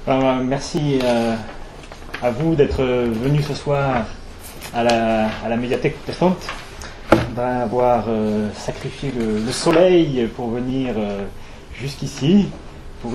Merci à vous d'être venus ce soir à la médiathèque protestante, d'avoir sacrifié le soleil pour venir jusqu'ici pour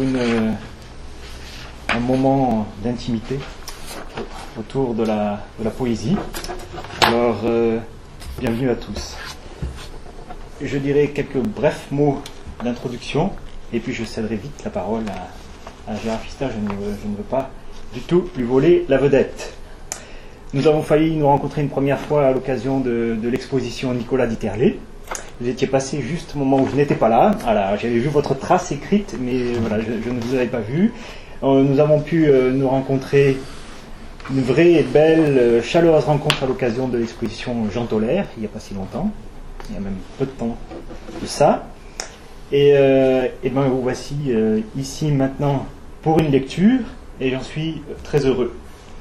un moment d'intimité autour de la poésie. Alors, bienvenue à tous. Je dirai quelques brefs mots d'introduction et puis je céderai vite la parole à Gérard Pfister. Je ne veux pas du tout lui voler la vedette. Nous avons failli nous rencontrer une première fois à l'occasion de l'exposition Nicolas d'Iterlé. Vous étiez passé juste au moment où je n'étais pas là. Voilà, j'avais vu votre trace écrite, mais voilà, je ne vous avais pas vu. Nous avons pu nous rencontrer, une vraie et belle, chaleureuse rencontre à l'occasion de l'exposition Jean Tollaire, il n'y a pas si longtemps, il y a même peu de temps de ça. Et bien vous voici ici maintenant pour une lecture, et j'en suis très heureux.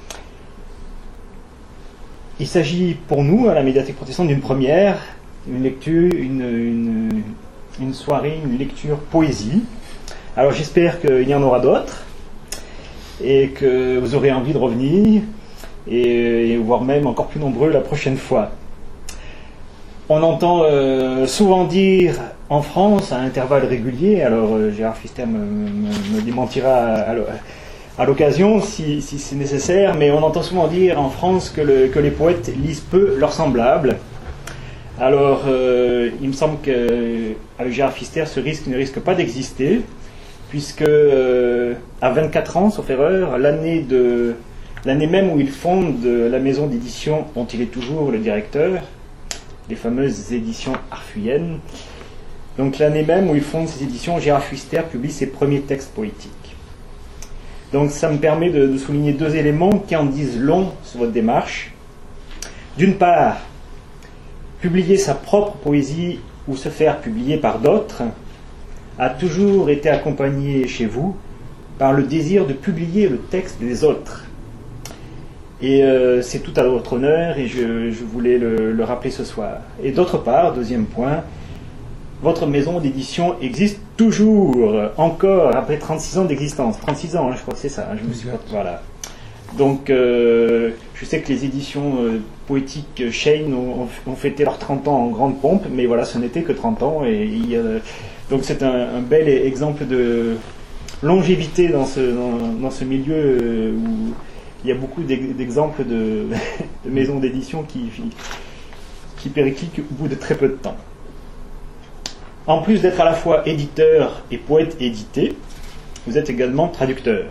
Il s'agit pour nous, à la médiathèque protestante, d'une première, une lecture, une soirée, une lecture poésie. Alors j'espère qu'il y en aura d'autres, et que vous aurez envie de revenir, et voire même encore plus nombreux la prochaine fois. On entend souvent dire en France, à intervalles réguliers, alors Gérard Pfister me démentira à l'occasion si c'est nécessaire, mais on entend souvent dire en France que les poètes lisent peu leurs semblables. Alors il me semble qu'avec Gérard Pfister, ce risque ne risque pas d'exister, puisque à 24 ans, sauf erreur, l'année même où il fonde la maison d'édition dont il est toujours le directeur, les fameuses éditions Arfuyennes. Donc l'année même où il fonde ces éditions, Gérard Pfister publie ses premiers textes poétiques. Donc ça me permet de souligner deux éléments qui en disent long sur votre démarche. D'une part, publier sa propre poésie ou se faire publier par d'autres a toujours été accompagné chez vous par le désir de publier le texte des autres. Et c'est tout à votre honneur, et je voulais le rappeler ce soir. Et d'autre part, deuxième point, votre maison d'édition existe toujours, encore, après 36 ans d'existence. 36 ans, hein, je crois que c'est ça. Je me suis pas... Voilà. Donc, je sais que les éditions poétiques Shane ont fêté leurs 30 ans en grande pompe, mais voilà, ce n'était que 30 ans. Donc c'est un bel exemple de longévité dans ce milieu où il y a beaucoup d'exemples de maisons d'édition qui périclitent au bout de très peu de temps. En plus d'être à la fois éditeur et poète édité, vous êtes également traducteur.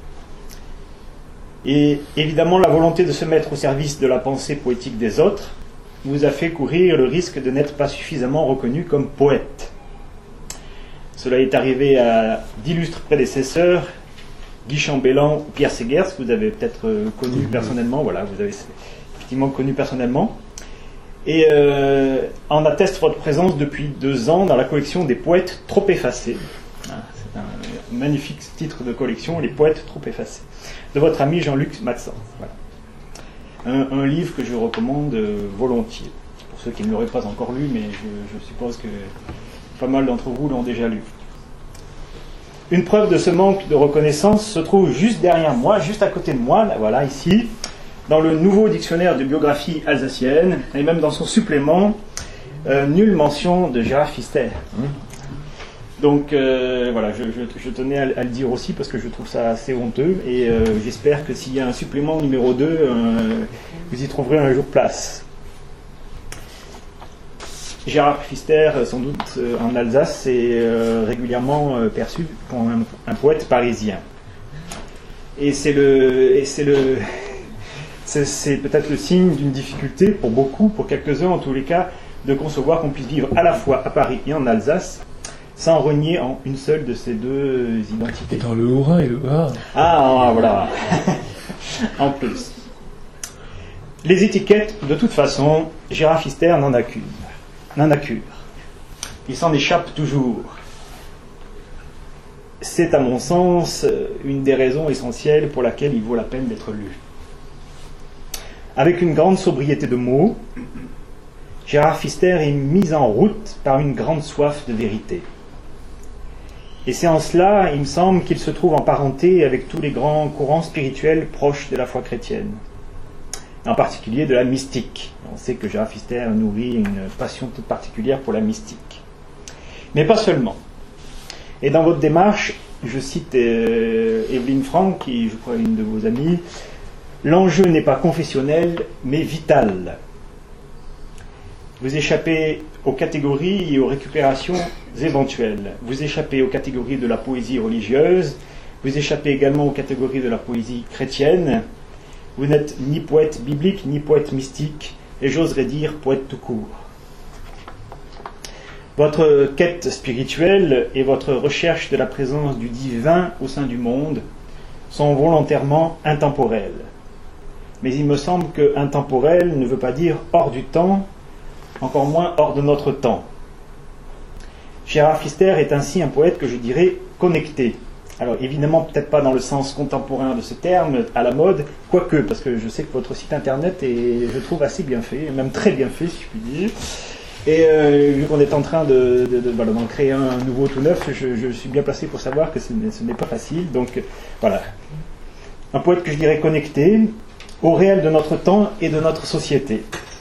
Et évidemment, la volonté de se mettre au service de la pensée poétique des autres vous a fait courir le risque de n'être pas suffisamment reconnu comme poète. Cela est arrivé à d'illustres prédécesseurs, Guy Chambellan ou Pierre Segers, que vous avez peut-être connu personnellement. Voilà, vous avez effectivement connu personnellement. Et en atteste votre présence depuis 2 ans dans la collection des poètes trop effacés. C'est un magnifique titre de collection, Les poètes trop effacés, de votre ami Jean-Luc Matsans. Voilà. Un livre que je recommande volontiers, pour ceux qui ne l'auraient pas encore lu, mais je suppose que pas mal d'entre vous l'ont déjà lu. Une preuve de ce manque de reconnaissance se trouve juste derrière moi, juste à côté de moi, là, voilà, ici, dans le nouveau dictionnaire de biographie alsacienne, et même dans son supplément, nulle mention de Gérard Pfister. Donc voilà, je tenais à le dire aussi parce que je trouve ça assez honteux, et j'espère que s'il y a un supplément numéro 2, vous y trouverez un jour place. Gérard Pfister, sans doute en Alsace, est régulièrement perçu comme un poète parisien. Et c'est peut-être le signe d'une difficulté pour beaucoup, pour quelques-uns en tous les cas, de concevoir qu'on puisse vivre à la fois à Paris et en Alsace sans renier en une seule de ces deux identités. Et dans le Haut-Rhin et le Bas. Ah, voilà. En plus. Les étiquettes, de toute façon, Gérard Pfister n'en a qu'une. Il s'en échappe toujours. C'est, à mon sens, une des raisons essentielles pour laquelle il vaut la peine d'être lu. Avec une grande sobriété de mots, Gérard Pfister est mis en route par une grande soif de vérité. Et c'est en cela, il me semble, qu'il se trouve en parenté avec tous les grands courants spirituels proches de la foi chrétienne, en particulier de la mystique. On sait que Gérard Pfister nourrit une passion toute particulière pour la mystique. Mais pas seulement. Et dans votre démarche, je cite Evelyn Frank, qui je crois est une de vos amies, l'enjeu n'est pas confessionnel, mais vital. Vous échappez aux catégories et aux récupérations éventuelles. Vous échappez aux catégories de la poésie religieuse, vous échappez également aux catégories de la poésie chrétienne. Vous n'êtes ni poète biblique, ni poète mystique, et j'oserais dire poète tout court. Votre quête spirituelle et votre recherche de la présence du divin au sein du monde sont volontairement intemporelles. Mais il me semble que intemporel ne veut pas dire hors du temps, encore moins hors de notre temps. Gérard Pfister est ainsi un poète que je dirais connecté. Alors évidemment, peut-être pas dans le sens contemporain de ce terme, à la mode, quoique, parce que je sais que votre site internet est, je trouve, assez bien fait, même très bien fait, si je puis dire. Et vu qu'on est en train d'en créer un nouveau tout neuf, je suis bien placé pour savoir que ce n'est pas facile. Donc voilà, un poète que je dirais connecté au réel de notre temps et de notre société.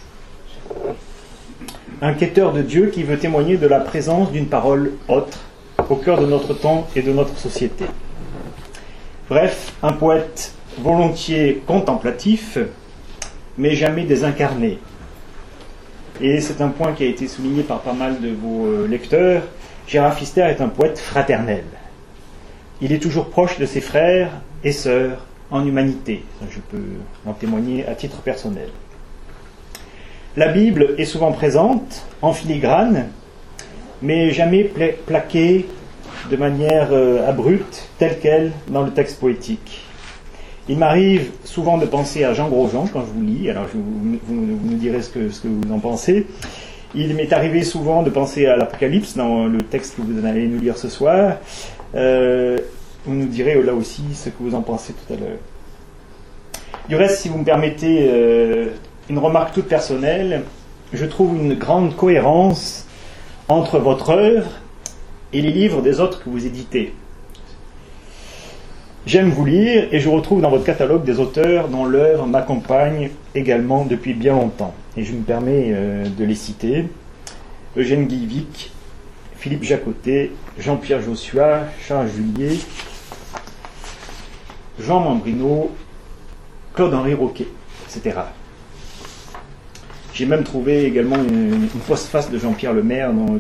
Un quêteur de Dieu qui veut témoigner de la présence d'une parole autre au cœur de notre temps et de notre société. Bref, un poète volontiers contemplatif, mais jamais désincarné. Et c'est un point qui a été souligné par pas mal de vos lecteurs. Gérard Pfister est un poète fraternel. Il est toujours proche de ses frères et sœurs en humanité. Je peux en témoigner à titre personnel. La Bible est souvent présente, en filigrane, mais jamais plaquée de manière abrupte, telle qu'elle, dans le texte poétique. Il m'arrive souvent de penser à Jean Grosjean quand je vous lis, alors vous nous direz ce que vous en pensez. Il m'est arrivé souvent de penser à l'Apocalypse, dans le texte que vous allez nous lire ce soir. Vous nous direz là aussi ce que vous en pensez tout à l'heure. Du reste, si vous me permettez une remarque toute personnelle, je trouve une grande cohérence entre votre œuvre et les livres des autres que vous éditez. J'aime vous lire et je retrouve dans votre catalogue des auteurs dont l'œuvre m'accompagne également depuis bien longtemps. Et je me permets de les citer. Eugène Guilvic, Philippe Jacotet, Jean-Pierre Joshua, Charles Julier, Jean Mambrino, Claude-Henri Roquet, etc. J'ai même trouvé également une postface de Jean-Pierre Lemaire dont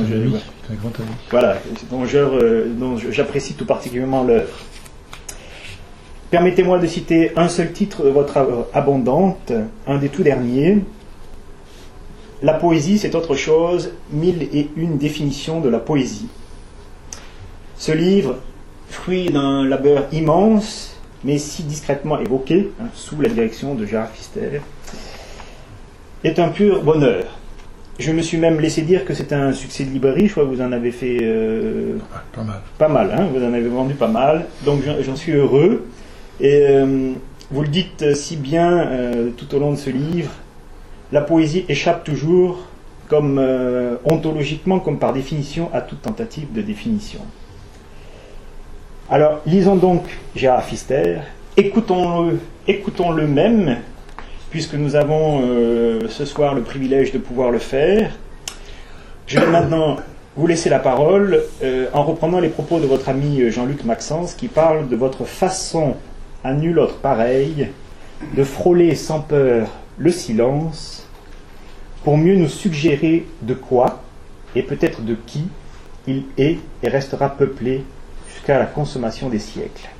j'apprécie tout particulièrement l'œuvre. Permettez-moi de citer un seul titre de votre œuvre abondante, un des tout derniers. La poésie, c'est autre chose, 1001 définitions de la poésie. Ce livre, fruit d'un labeur immense, mais si discrètement évoqué, sous la direction de Gérard Pfister, est un pur bonheur. Je me suis même laissé dire que c'est un succès de librairie. Je crois que vous en avez fait pas mal. Pas mal, hein, vous en avez vendu pas mal. Donc j'en suis heureux. Et vous le dites si bien tout au long de ce livre, la poésie échappe toujours, comme ontologiquement, comme par définition, à toute tentative de définition. Alors, lisons donc Gérard Pfister, écoutons-le même, puisque nous avons ce soir le privilège de pouvoir le faire. Je vais maintenant vous laisser la parole en reprenant les propos de votre ami Jean-Luc Maxence, qui parle de votre façon à nul autre pareil de frôler sans peur le silence pour mieux nous suggérer de quoi et peut-être de qui il est et restera peuplé jusqu'à la consommation des siècles.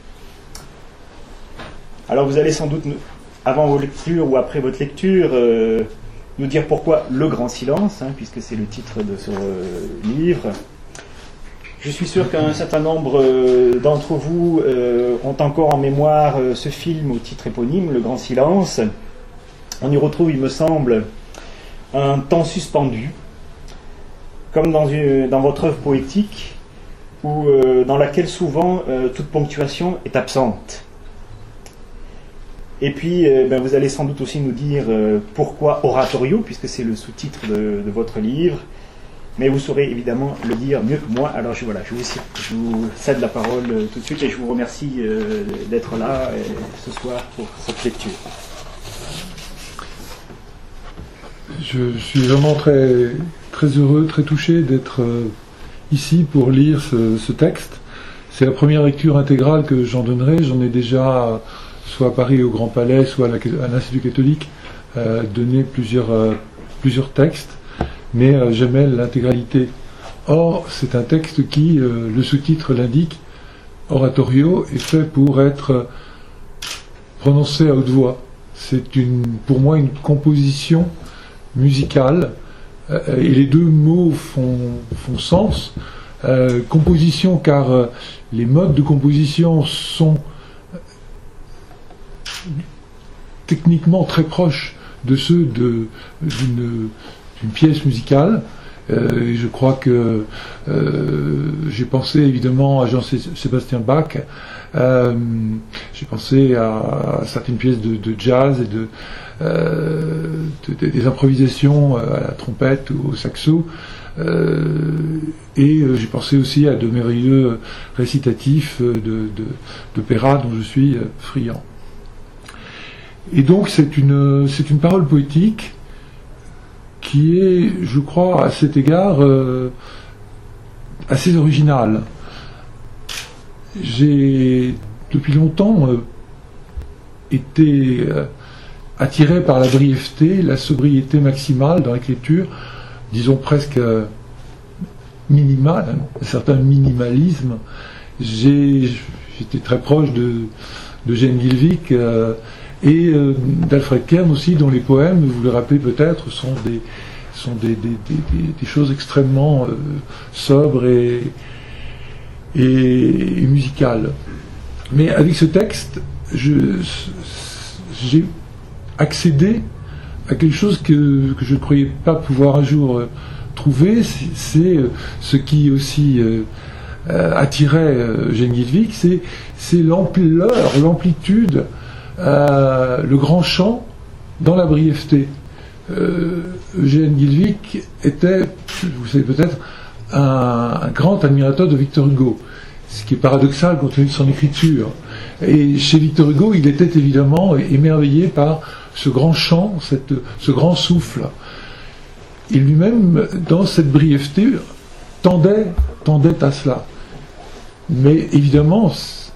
Alors vous allez sans doute, avant vos lectures ou après votre lecture, nous dire pourquoi le grand silence, puisque c'est le titre de ce livre. Je suis sûr qu'un certain nombre d'entre vous ont encore en mémoire ce film au titre éponyme, Le Grand Silence. On y retrouve, il me semble, un temps suspendu, comme dans votre œuvre poétique, dans laquelle souvent toute ponctuation est absente. Et puis, vous allez sans doute aussi nous dire pourquoi oratorio, puisque c'est le sous-titre de votre livre. mais vous saurez évidemment le dire mieux que moi. Alors je vous cède la parole tout de suite et je vous remercie d'être là ce soir pour cette lecture. Je suis vraiment très, très heureux, très touché d'être ici pour lire ce texte. C'est la première lecture intégrale que j'en donnerai. J'en ai déjà, soit à Paris au Grand Palais, soit à l'Institut catholique, donné plusieurs textes, mais jamais l'intégralité. Or, c'est un texte qui, le sous-titre l'indique, oratorio, est fait pour être prononcé à haute voix. C'est pour moi une composition musicale, et les deux mots font sens. Composition, car les modes de composition sont techniquement très proches de ceux d'une pièce musicale. Et je crois que j'ai pensé évidemment à Jean-Sébastien Bach, j'ai pensé à certaines pièces de jazz et des improvisations à la trompette ou au saxo, et j'ai pensé aussi à de merveilleux récitatifs d'opéra dont je suis friand. Et donc c'est une parole poétique qui est, je crois, à cet égard assez originale. J'ai depuis longtemps été attiré par la brièveté, la sobriété maximale dans l'écriture, disons presque minimale, un certain minimalisme. J'étais très proche de Eugène Guilvic et d'Alfred Kern aussi, dont les poèmes, vous le rappelez peut-être, sont des choses extrêmement sobres et musicales. Mais avec ce texte, j'ai accédé à quelque chose que je ne croyais pas pouvoir un jour trouver. C'est ce qui aussi attirait Eugène Guilvic, c'est l'ampleur, l'amplitude, le grand chant dans la brièveté. Eugène Guilvic était, vous savez peut-être, un grand admirateur de Victor Hugo, ce qui est paradoxal compte tenu de son écriture. Et chez Victor Hugo, il était évidemment émerveillé par ce grand chant, ce grand souffle. Et lui-même, dans cette brièveté, tendait à cela. Mais évidemment,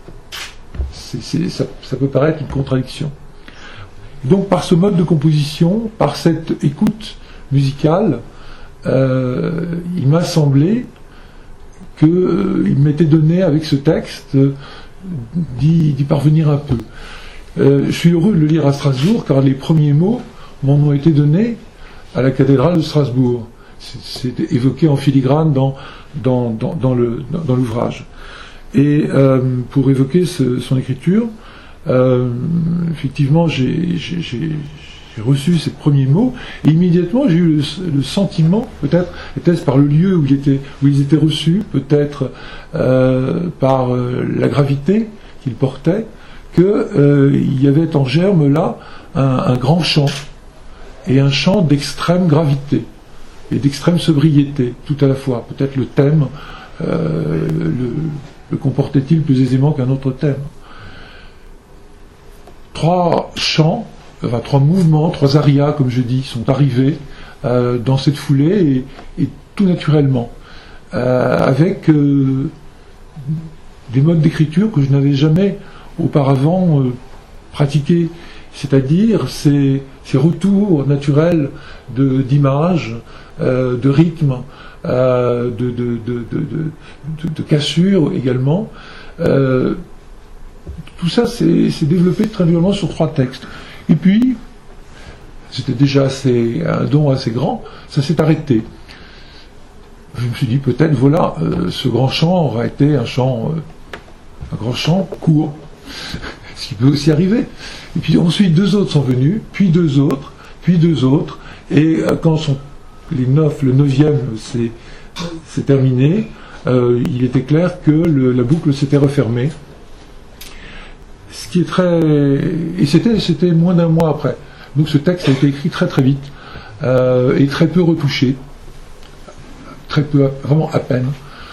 ça peut paraître une contradiction. Donc par ce mode de composition, par cette écoute musicale, il m'a semblé qu'il m'était donné avec ce texte d'y parvenir un peu. Je suis heureux de le lire à Strasbourg, car les premiers mots m'en ont été donnés à la cathédrale de Strasbourg. C'est évoqué en filigrane dans l'ouvrage. Et pour évoquer son écriture, effectivement, j'ai reçu ces premiers mots, et immédiatement j'ai eu le sentiment, peut-être était-ce par le lieu où ils étaient reçus, peut-être par la gravité qu'ils portaient, qu'il y avait en germe là un grand chant, et un chant d'extrême gravité et d'extrême sobriété, tout à la fois. Peut-être le thème le comportait-il plus aisément qu'un autre thème. Trois chants, enfin trois mouvements, trois arias, comme je dis, sont arrivés dans cette foulée et tout naturellement, avec des modes d'écriture que je n'avais jamais auparavant pratiqués, c'est-à-dire ces retours naturels d'images, de rythme, de cassure également. Tout ça s'est développé très naturellement sur trois textes. Et puis, c'était déjà un don assez grand, ça s'est arrêté. Je me suis dit, peut-être, voilà, ce grand chant aura été un grand chant court, ce qui peut aussi arriver. Et puis ensuite, deux autres sont venus, puis deux autres, et quand le neuvième s'est terminé, il était clair que la boucle s'était refermée. Ce qui est et c'était moins d'un mois après. Donc ce texte a été écrit très très vite et très peu retouché. très peu, vraiment à peine.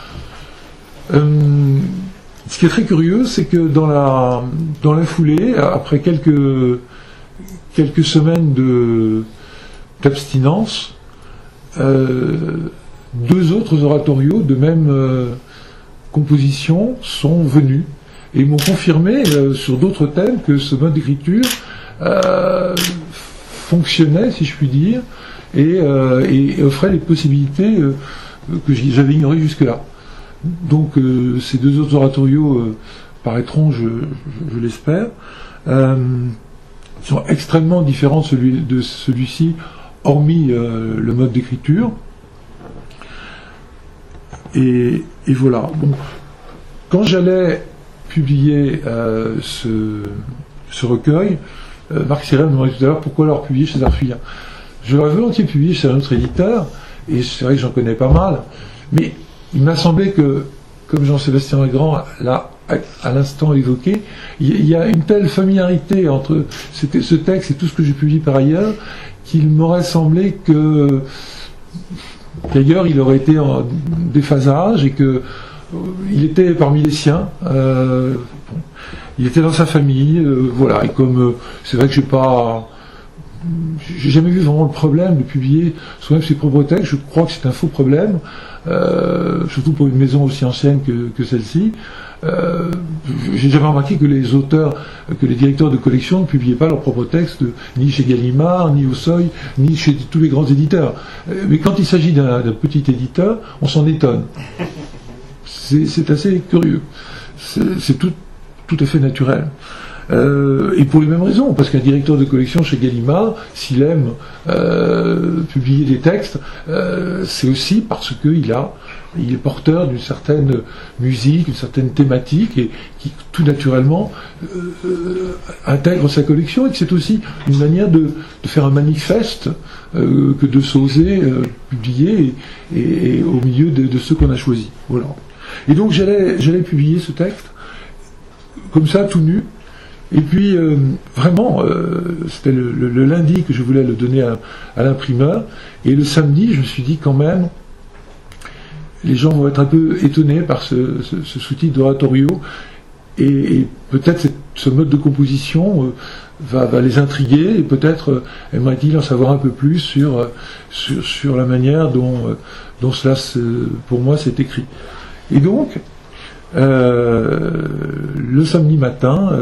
Ce qui est très curieux, c'est que dans la foulée, après quelques semaines d'abstinence, deux autres oratorios de même composition sont venus et m'ont confirmé sur d'autres thèmes que ce mode d'écriture fonctionnait, si je puis dire, et offrait les possibilités que j'avais ignorées jusque-là. Donc ces deux autres oratorios paraîtront, je l'espère, sont extrêmement différents de celui-ci, hormis le mode d'écriture. Et voilà. Bon. Quand j'allais publier ce recueil, Marc Sirel me demandait tout à l'heure pourquoi leur publier chez Arfilien. Je l'aurais volontiers publié chez un autre éditeur, et c'est vrai que j'en connais pas mal, mais il m'a semblé que, comme Jean-Sébastien Legrand l'a à l'instant évoqué, il y a une telle familiarité entre ce texte et tout ce que j'ai publié par ailleurs, qu'il m'aurait semblé qu'ailleurs il aurait été en déphasage et que il était parmi les siens. Il était dans sa famille, voilà. Et comme c'est vrai que j'ai jamais vu vraiment le problème de publier soi-même ses propres textes. Je crois que c'est un faux problème, surtout pour une maison aussi ancienne que celle-ci. J'ai jamais remarqué que les directeurs de collection ne publiaient pas leurs propres textes, ni chez Gallimard, ni au Seuil, ni chez tous les grands éditeurs. Mais quand il s'agit d'un petit éditeur, on s'en étonne. C'est assez curieux. C'est tout à fait naturel. Et pour les mêmes raisons, parce qu'un directeur de collection chez Gallimard, s'il aime publier des textes, c'est aussi parce qu'il est porteur d'une certaine musique, d'une certaine thématique, et qui tout naturellement intègre sa collection, et que c'est aussi une manière de faire un manifeste que de s'oser publier et au milieu de ceux qu'on a choisis. Voilà. Et donc j'allais publier ce texte comme ça, tout nu. Et puis, vraiment, c'était le lundi que je voulais le donner à l'imprimeur. Et le samedi, je me suis dit quand même, les gens vont être un peu étonnés par ce sous-titre d'oratorio. Et peut-être ce mode de composition va les intriguer. Et peut-être aimerait-il en savoir un peu plus sur la manière dont cela, pour moi, s'est écrit. Et donc, le samedi matin,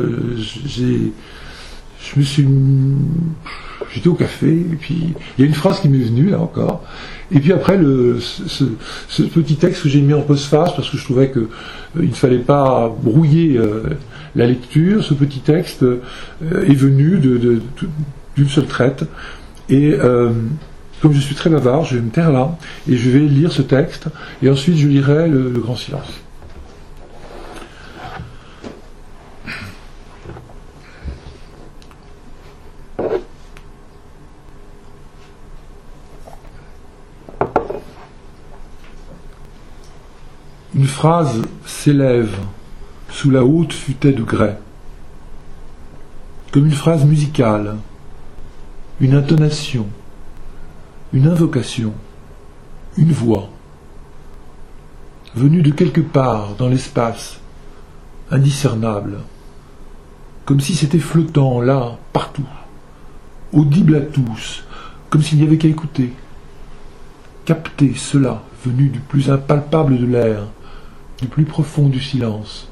j'étais au café, et puis il y a une phrase qui m'est venue là encore, et puis après ce petit texte que j'ai mis en postface parce que je trouvais que il ne fallait pas brouiller la lecture, ce petit texte est venu d'une seule traite, et comme je suis très bavard, je vais me taire là et je vais lire ce texte, et ensuite je lirai le Grand Silence. Une phrase s'élève sous la haute futaie de grès, comme une phrase musicale, une intonation, une invocation, une voix, venue de quelque part dans l'espace, indiscernable, comme si c'était flottant là, partout, audible à tous, comme s'il n'y avait qu'à écouter, capter cela venu du plus impalpable de l'air, du plus profond du silence.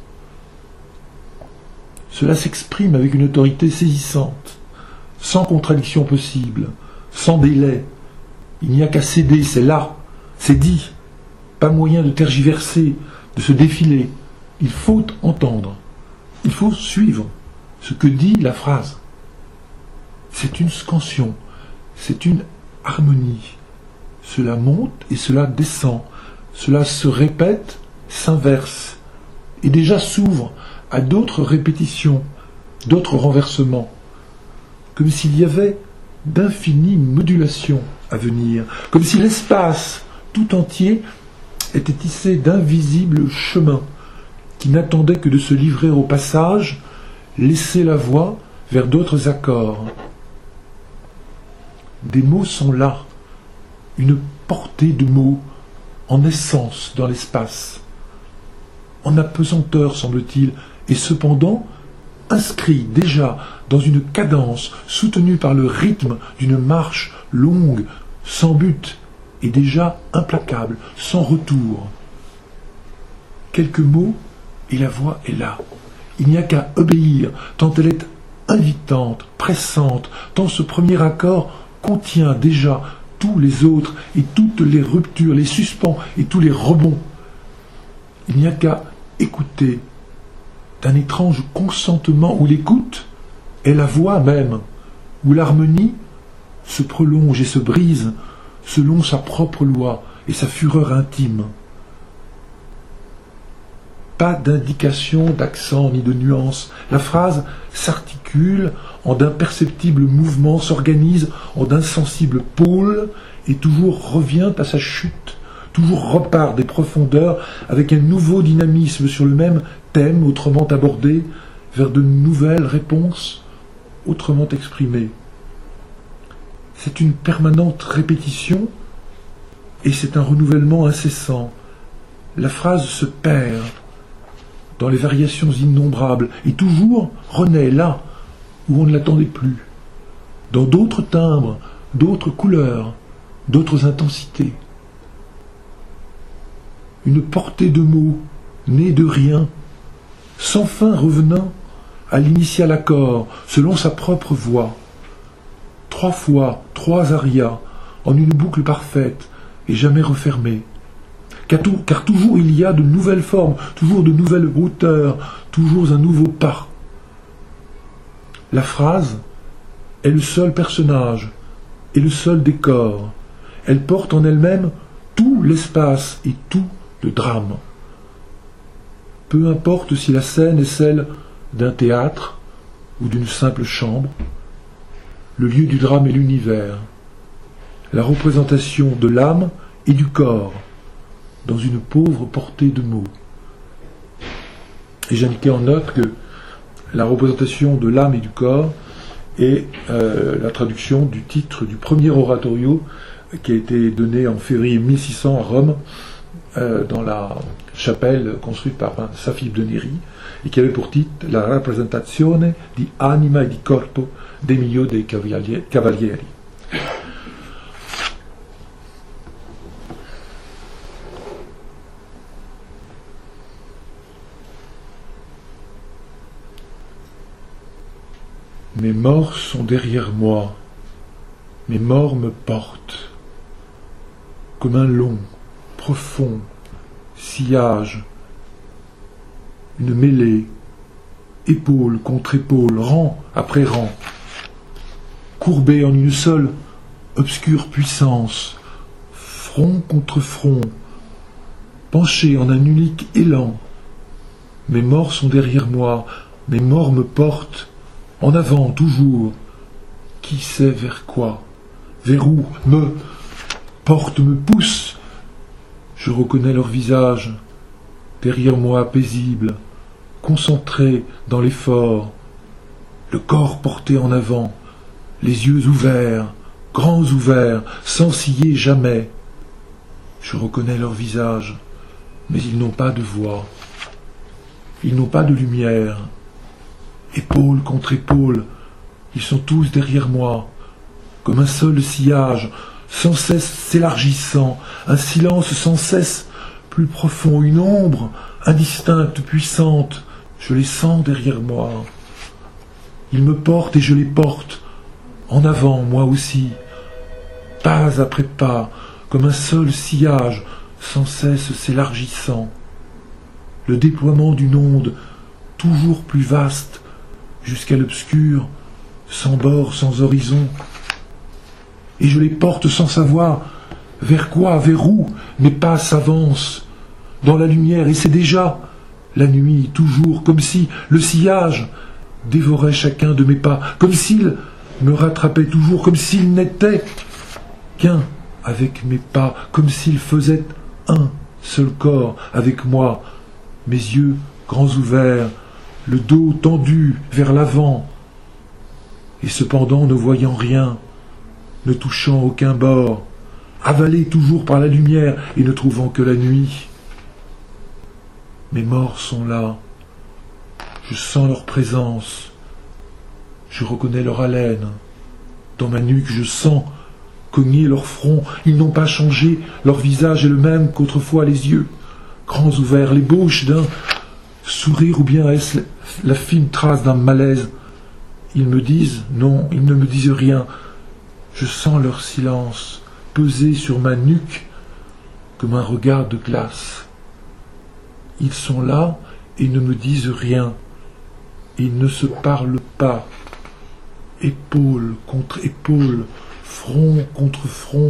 Cela s'exprime avec une autorité saisissante, sans contradiction possible, sans délai. Il n'y a qu'à céder, c'est là, c'est dit. Pas moyen de tergiverser, de se défiler. Il faut entendre. Il faut suivre ce que dit la phrase. C'est une scansion, c'est une harmonie. Cela monte et cela descend. Cela se répète, s'inverse, et déjà s'ouvre à d'autres répétitions, d'autres renversements, comme s'il y avait d'infinies modulations à venir, comme si l'espace tout entier était tissé d'invisibles chemins qui n'attendaient que de se livrer au passage, laisser la voie vers d'autres accords. Des mots sont là, une portée de mots, en essence dans l'espace, en apesanteur semble-t-il, et cependant inscrit déjà dans une cadence soutenue par le rythme d'une marche longue, sans but, et déjà implacable, sans retour. Quelques mots et la voix est là. Il n'y a qu'à obéir, tant elle est invitante, pressante, tant ce premier accord contient déjà tous les autres et toutes les ruptures, les suspens et tous les rebonds. Il n'y a qu'à écouter d'un étrange consentement où l'écoute est la voix même, où l'harmonie se prolonge et se brise selon sa propre loi et sa fureur intime. Pas d'indication, d'accent ni de nuance. La phrase s'articule en d'imperceptibles mouvements, s'organise en d'insensibles pôles et toujours revient à sa chute, toujours repart des profondeurs avec un nouveau dynamisme sur le même thème autrement abordé, vers de nouvelles réponses autrement exprimées. C'est une permanente répétition et c'est un renouvellement incessant. La phrase se perd dans les variations innombrables, et toujours renaît là où on ne l'attendait plus, dans d'autres timbres, d'autres couleurs, d'autres intensités. Une portée de mots, née de rien, sans fin revenant à l'initial accord, selon sa propre voix. 3 fois, 3 arias, en une boucle parfaite, et jamais refermée. Car toujours il y a de nouvelles formes, toujours de nouvelles hauteurs, toujours un nouveau pas. La phrase est le seul personnage et le seul décor. Elle porte en elle-même tout l'espace et tout le drame. Peu importe si la scène est celle d'un théâtre ou d'une simple chambre, le lieu du drame est l'univers, la représentation de l'âme et du corps, dans une pauvre portée de mots. Et j'indiquais en note que la représentation de l'âme et du corps est la traduction du titre du premier oratorio qui a été donné en février 1600 à Rome, dans la chapelle construite par Saint-Philippe de Néri, et qui avait pour titre La rappresentazione di anima e di corpo d'Emilio dei Cavalieri. Mes morts sont derrière moi, mes morts me portent, comme un long, profond sillage, une mêlée, épaule contre épaule, rang après rang, courbée en une seule obscure puissance, front contre front, penchée en un unique élan. Mes morts sont derrière moi, mes morts me portent, en avant, toujours. Qui sait vers quoi? Vers où? Me porte, me pousse. Je reconnais leur visage, derrière moi paisible, concentré dans l'effort, le corps porté en avant, les yeux ouverts, grands ouverts, sans ciller jamais. Je reconnais leur visage, mais ils n'ont pas de voix, ils n'ont pas de lumière. Épaule contre épaule, ils sont tous derrière moi, comme un seul sillage, sans cesse s'élargissant, un silence sans cesse plus profond, une ombre indistincte, puissante, je les sens derrière moi. Ils me portent et je les porte, en avant, moi aussi, pas après pas, comme un seul sillage, sans cesse s'élargissant. Le déploiement d'une onde, toujours plus vaste, jusqu'à l'obscur, sans bord, sans horizon. Et je les porte sans savoir vers quoi, vers où mes pas s'avancent, dans la lumière, et c'est déjà la nuit, toujours, comme si le sillage dévorait chacun de mes pas, comme s'il me rattrapait toujours, comme s'il n'était qu'un avec mes pas, comme s'il faisait un seul corps avec moi, mes yeux grands ouverts, le dos tendu vers l'avant, et cependant ne voyant rien, ne touchant aucun bord, avalé toujours par la lumière et ne trouvant que la nuit. Mes morts sont là, je sens leur présence, je reconnais leur haleine. Dans ma nuque, je sens cogner leur front. Ils n'ont pas changé, leur visage est le même qu'autrefois, les yeux grands ouverts, l'ébauche d'un sourire, ou bien est-ce la fine trace d'un malaise? Ils me disent, non, ils ne me disent rien. Je sens leur silence peser sur ma nuque comme un regard de glace. Ils sont là et ne me disent rien. Ils ne se parlent pas. Épaule contre épaule, front contre front,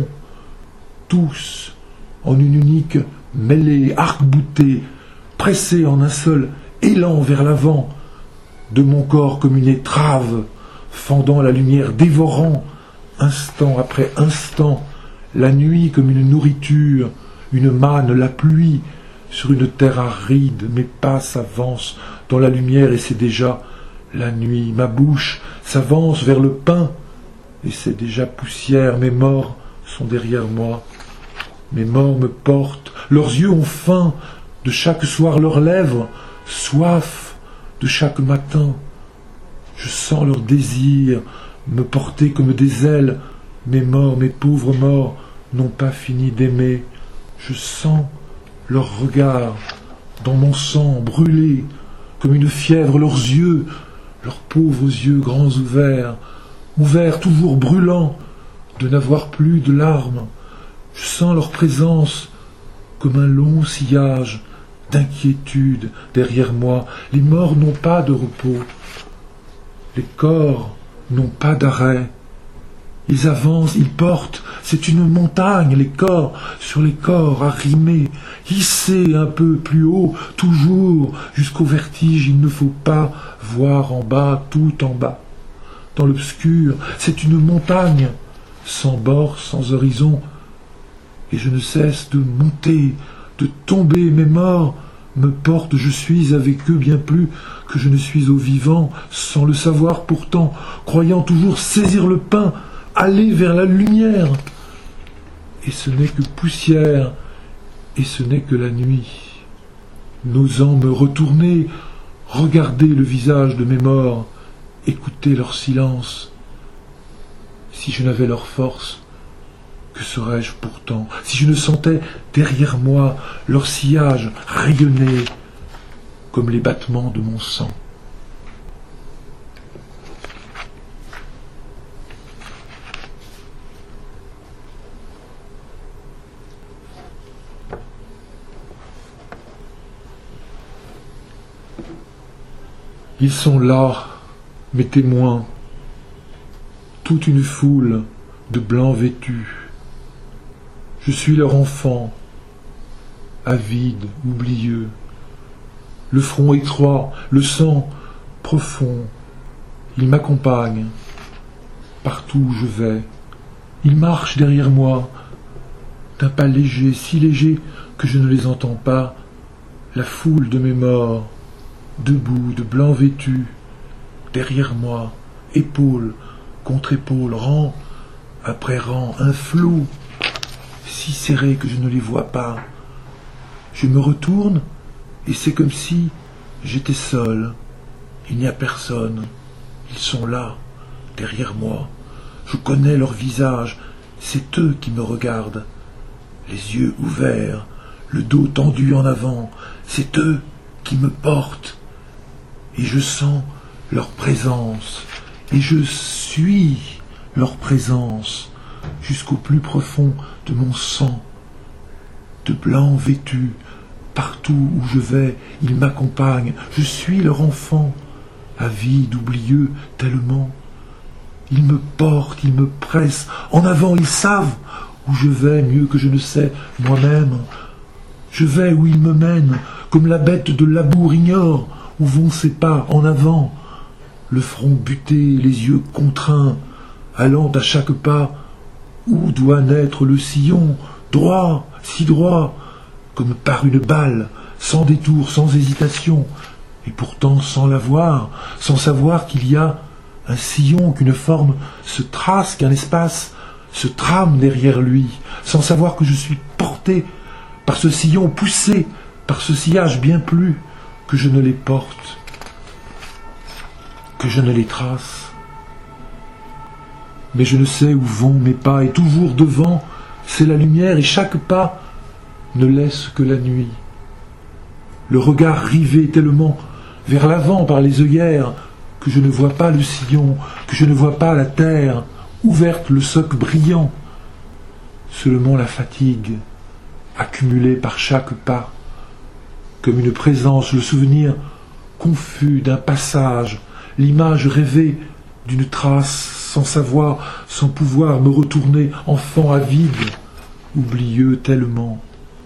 tous en une unique mêlée, arc-boutée, pressés en un seul élan vers l'avant, de mon corps comme une étrave, fendant la lumière, dévorant, instant après instant, la nuit comme une nourriture, une manne, la pluie, sur une terre aride. Mes pas s'avancent dans la lumière et c'est déjà la nuit. Ma bouche s'avance vers le pain et c'est déjà poussière. Mes morts sont derrière moi. Mes morts me portent. Leurs yeux ont faim de chaque soir, leurs lèvres soif de chaque matin. Je sens leur désir me porter comme des ailes. Mes morts, mes pauvres morts, n'ont pas fini d'aimer. Je sens leur regard dans mon sang brûlé comme une fièvre, leurs yeux, leurs pauvres yeux grands ouverts, ouverts toujours brûlants de n'avoir plus de larmes. Je sens leur présence comme un long sillage d'inquiétude derrière moi. Les morts n'ont pas de repos, les corps n'ont pas d'arrêt. Ils avancent, ils portent, c'est une montagne, les corps sur les corps, arrimés, hissés un peu plus haut, toujours jusqu'au vertige. Il ne faut pas voir en bas, tout en bas. Dans l'obscur, c'est une montagne, sans bord, sans horizon, et je ne cesse de monter, de tomber. Mes morts me portent, je suis avec eux bien plus que je ne suis aux vivants, sans le savoir pourtant, croyant toujours saisir le pain, aller vers la lumière. Et ce n'est que poussière, et ce n'est que la nuit. N'osant me retourner, regarder le visage de mes morts, écouter leur silence. Si je n'avais leur force, que serais-je pourtant? Si je ne sentais derrière moi leur sillage rayonner comme les battements de mon sang. Ils sont là, mes témoins, toute une foule de blancs vêtus. Je suis leur enfant, avide, oublieux, le front étroit, le sang profond. Ils m'accompagnent partout où je vais. Ils marchent derrière moi, d'un pas léger, si léger que je ne les entends pas, la foule de mes morts, debout, de blanc vêtus, derrière moi, épaule contre épaule, rang après rang, un flot si serré que je ne les vois pas. Je me retourne et c'est comme si j'étais seul. Il n'y a personne. Ils sont là, derrière moi. Je connais leur visage. C'est eux qui me regardent. Les yeux ouverts, le dos tendu en avant. C'est eux qui me portent. Et je sens leur présence, et je suis leur présence jusqu'au plus profond de mon sang. De blanc vêtus, partout où je vais, ils m'accompagnent. Je suis leur enfant, avide, oublieux, tellement. Ils me portent, ils me pressent, en avant, ils savent où je vais mieux que je ne sais moi-même. Je vais où ils me mènent, comme la bête de labour ignore où vont ses pas en avant, le front buté, les yeux contraints, allant à chaque pas où doit naître le sillon, droit, si droit, comme par une balle, sans détour, sans hésitation, et pourtant sans l'avoir, sans savoir qu'il y a un sillon, qu'une forme se trace, qu'un espace se trame derrière lui, sans savoir que je suis porté par ce sillon, poussé par ce sillage bien plus que je ne les porte, que je ne les trace. Mais je ne sais où vont mes pas, et toujours devant, c'est la lumière, et chaque pas ne laisse que la nuit. Le regard rivé tellement vers l'avant par les œillères, que je ne vois pas le sillon, que je ne vois pas la terre, ouverte le soc brillant, seulement la fatigue, accumulée par chaque pas, comme une présence, le souvenir confus d'un passage, l'image rêvée d'une trace, sans savoir, sans pouvoir me retourner, enfant avide, oublieux tellement.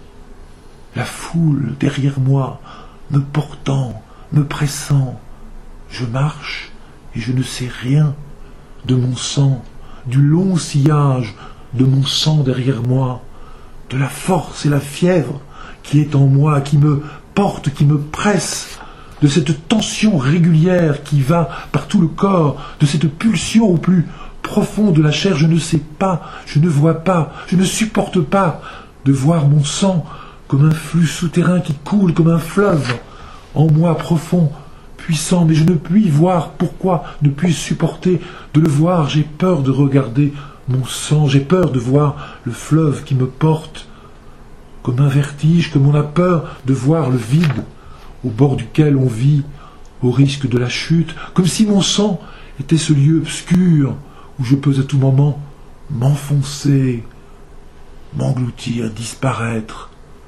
La foule derrière moi, me portant, me pressant, je marche et je ne sais rien de mon sang, du long sillage de mon sang derrière moi, de la force et la fièvre qui est en moi, qui me porte, qui me presse, de cette tension régulière qui va par tout le corps, de cette pulsion au plus profond de la chair. Je ne sais pas, je ne vois pas, je ne supporte pas de voir mon sang comme un flux souterrain qui coule comme un fleuve en moi profond, puissant, mais je ne puis voir. Pourquoi ne puis supporter de le voir? J'ai peur de regarder mon sang, j'ai peur de voir le fleuve qui me porte comme un vertige, comme on a peur de voir le vide au bord duquel on vit au risque de la chute, comme si mon sang était ce lieu obscur où je peux à tout moment m'enfoncer, m'engloutir, disparaître.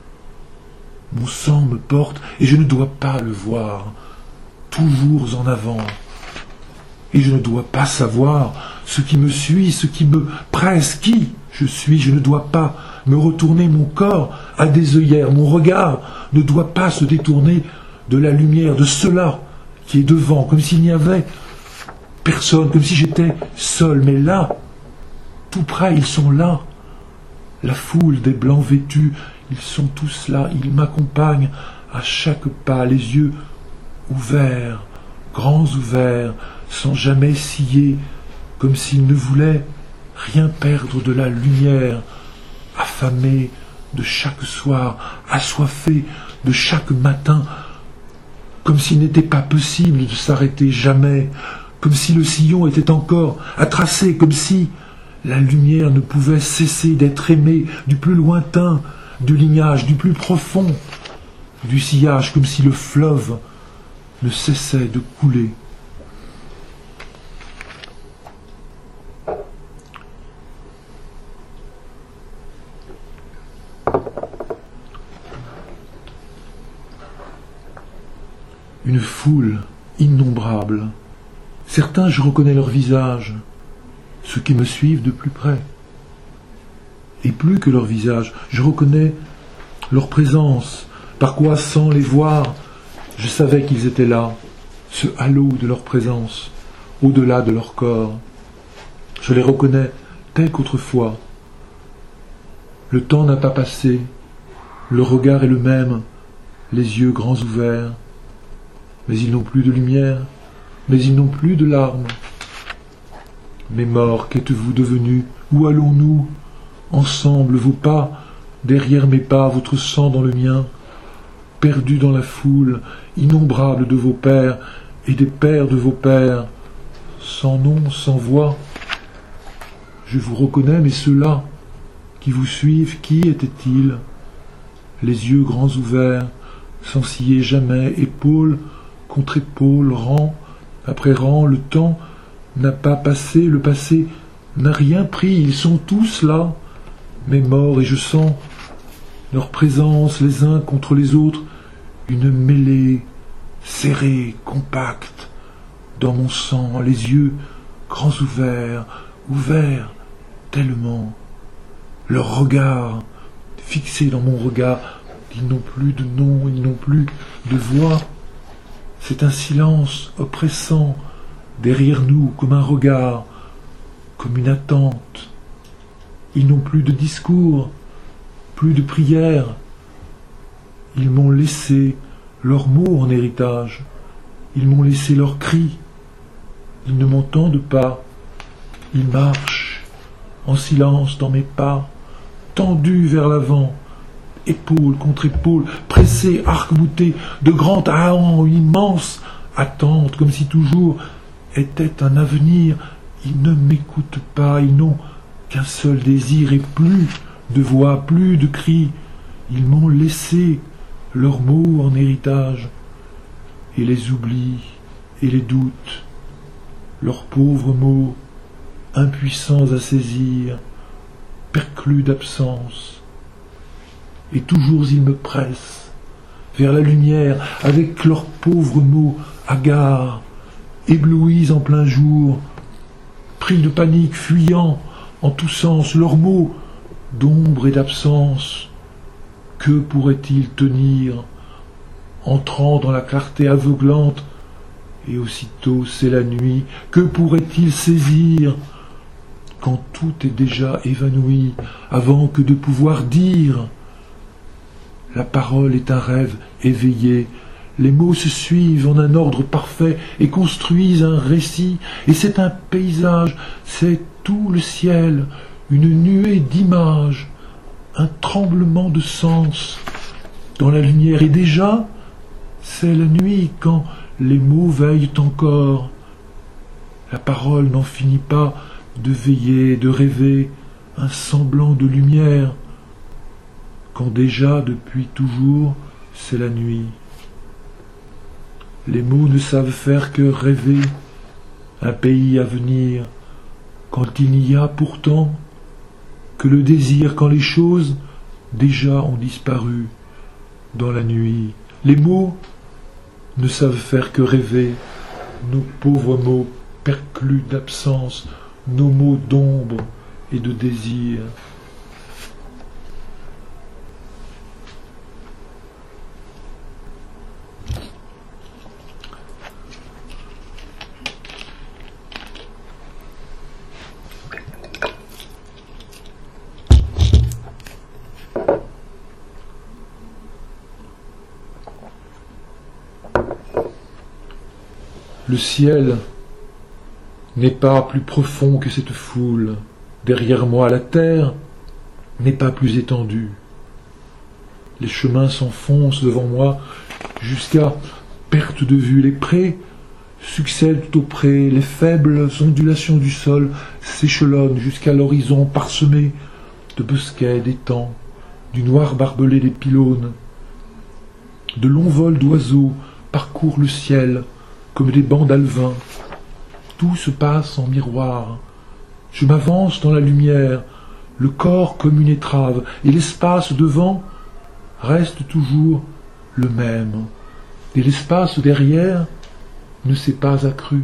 Mon sang me porte et je ne dois pas le voir, toujours en avant. Et je ne dois pas savoir ce qui me suit, ce qui me presse, qui je suis. Je ne dois pas me retourner mon corps à des œillères. Mon regard ne doit pas se détourner de la lumière, de cela qui est devant, comme s'il n'y avait personne, comme si j'étais seul. Mais là, tout près, ils sont là. La foule des blancs vêtus, ils sont tous là, ils m'accompagnent à chaque pas, les yeux ouverts, grands ouverts, sans jamais scier, comme s'ils ne voulaient rien perdre de la lumière, affamés de chaque soir, assoiffés de chaque matin, comme s'il n'était pas possible de s'arrêter jamais, comme si le sillon était encore à tracer, comme si la lumière ne pouvait cesser d'être aimée du plus lointain, du lignage, du plus profond, du sillage, comme si le fleuve ne cessait de couler. Une foule innombrable. Certains, je reconnais leur visage, ceux qui me suivent de plus près. Et plus que leur visage, je reconnais leur présence, par quoi, sans les voir, je savais qu'ils étaient là, ce halo de leur présence, au-delà de leur corps. Je les reconnais tels qu'autrefois. Le temps n'a pas passé, le regard est le même, les yeux grands ouverts, mais ils n'ont plus de lumière, mais ils n'ont plus de larmes. Mes morts, qu'êtes-vous devenus? Où allons-nous? Ensemble, vos pas, derrière mes pas, votre sang dans le mien, perdu dans la foule, innombrable de vos pères et des pères de vos pères, sans nom, sans voix. Je vous reconnais, mais ceux-là qui vous suivent, qui étaient-ils? Les yeux grands ouverts, sans scier jamais, épaule contre épaule, rang après rang, le temps n'a pas passé, le passé n'a rien pris, ils sont tous là, mes morts, et je sens leur présence les uns contre les autres, une mêlée serrée, compacte, dans mon sang, les yeux grands ouverts, ouverts tellement, leur regard fixé dans mon regard, ils n'ont plus de nom, ils n'ont plus de voix. C'est un silence oppressant derrière nous, comme un regard, comme une attente. Ils n'ont plus de discours, plus de prières. Ils m'ont laissé leurs mots en héritage. Ils m'ont laissé leurs cris. Ils ne m'entendent pas. Ils marchent en silence dans mes pas, tendu vers l'avant, épaule contre épaule, pressé, arc-bouté, de grand ahant, une immense attente, comme si toujours était un avenir. Ils ne m'écoutent pas, ils n'ont qu'un seul désir, et plus de voix, plus de cris. Ils m'ont laissé leurs mots en héritage, et les oublis et les doutes, leurs pauvres mots, impuissants à saisir, perclus d'absence. Et toujours ils me pressent vers la lumière avec leurs pauvres mots hagards, éblouis en plein jour, pris de panique, fuyant en tous sens, leurs mots d'ombre et d'absence. Que pourraient-ils tenir, entrant dans la clarté aveuglante, et aussitôt c'est la nuit, que pourraient-ils saisir, quand tout est déjà évanoui, avant que de pouvoir dire? La parole est un rêve éveillé, les mots se suivent en un ordre parfait et construisent un récit, et c'est un paysage, c'est tout le ciel, une nuée d'images, un tremblement de sens dans la lumière, et déjà c'est la nuit quand les mots veillent encore. La parole n'en finit pas de veiller, de rêver un semblant de lumière, quand déjà depuis toujours c'est la nuit. Les mots ne savent faire que rêver un pays à venir, quand il n'y a pourtant que le désir, quand les choses déjà ont disparu dans la nuit. Les mots ne savent faire que rêver, nos pauvres mots perclus d'absence, nos mots d'ombre et de désir. Le ciel n'est pas plus profond que cette foule. Derrière moi, la terre n'est pas plus étendue. Les chemins s'enfoncent devant moi jusqu'à perte de vue. Les prés succèdent tout aux prés. Les faibles ondulations du sol s'échelonnent jusqu'à l'horizon parsemé de bosquets, d'étangs, du noir barbelé des pylônes. De longs vols d'oiseaux parcourent le ciel comme des bancs d'alevins. Tout se passe en miroir. Je m'avance dans la lumière, le corps comme une étrave, et l'espace devant reste toujours le même. Et l'espace derrière ne s'est pas accru.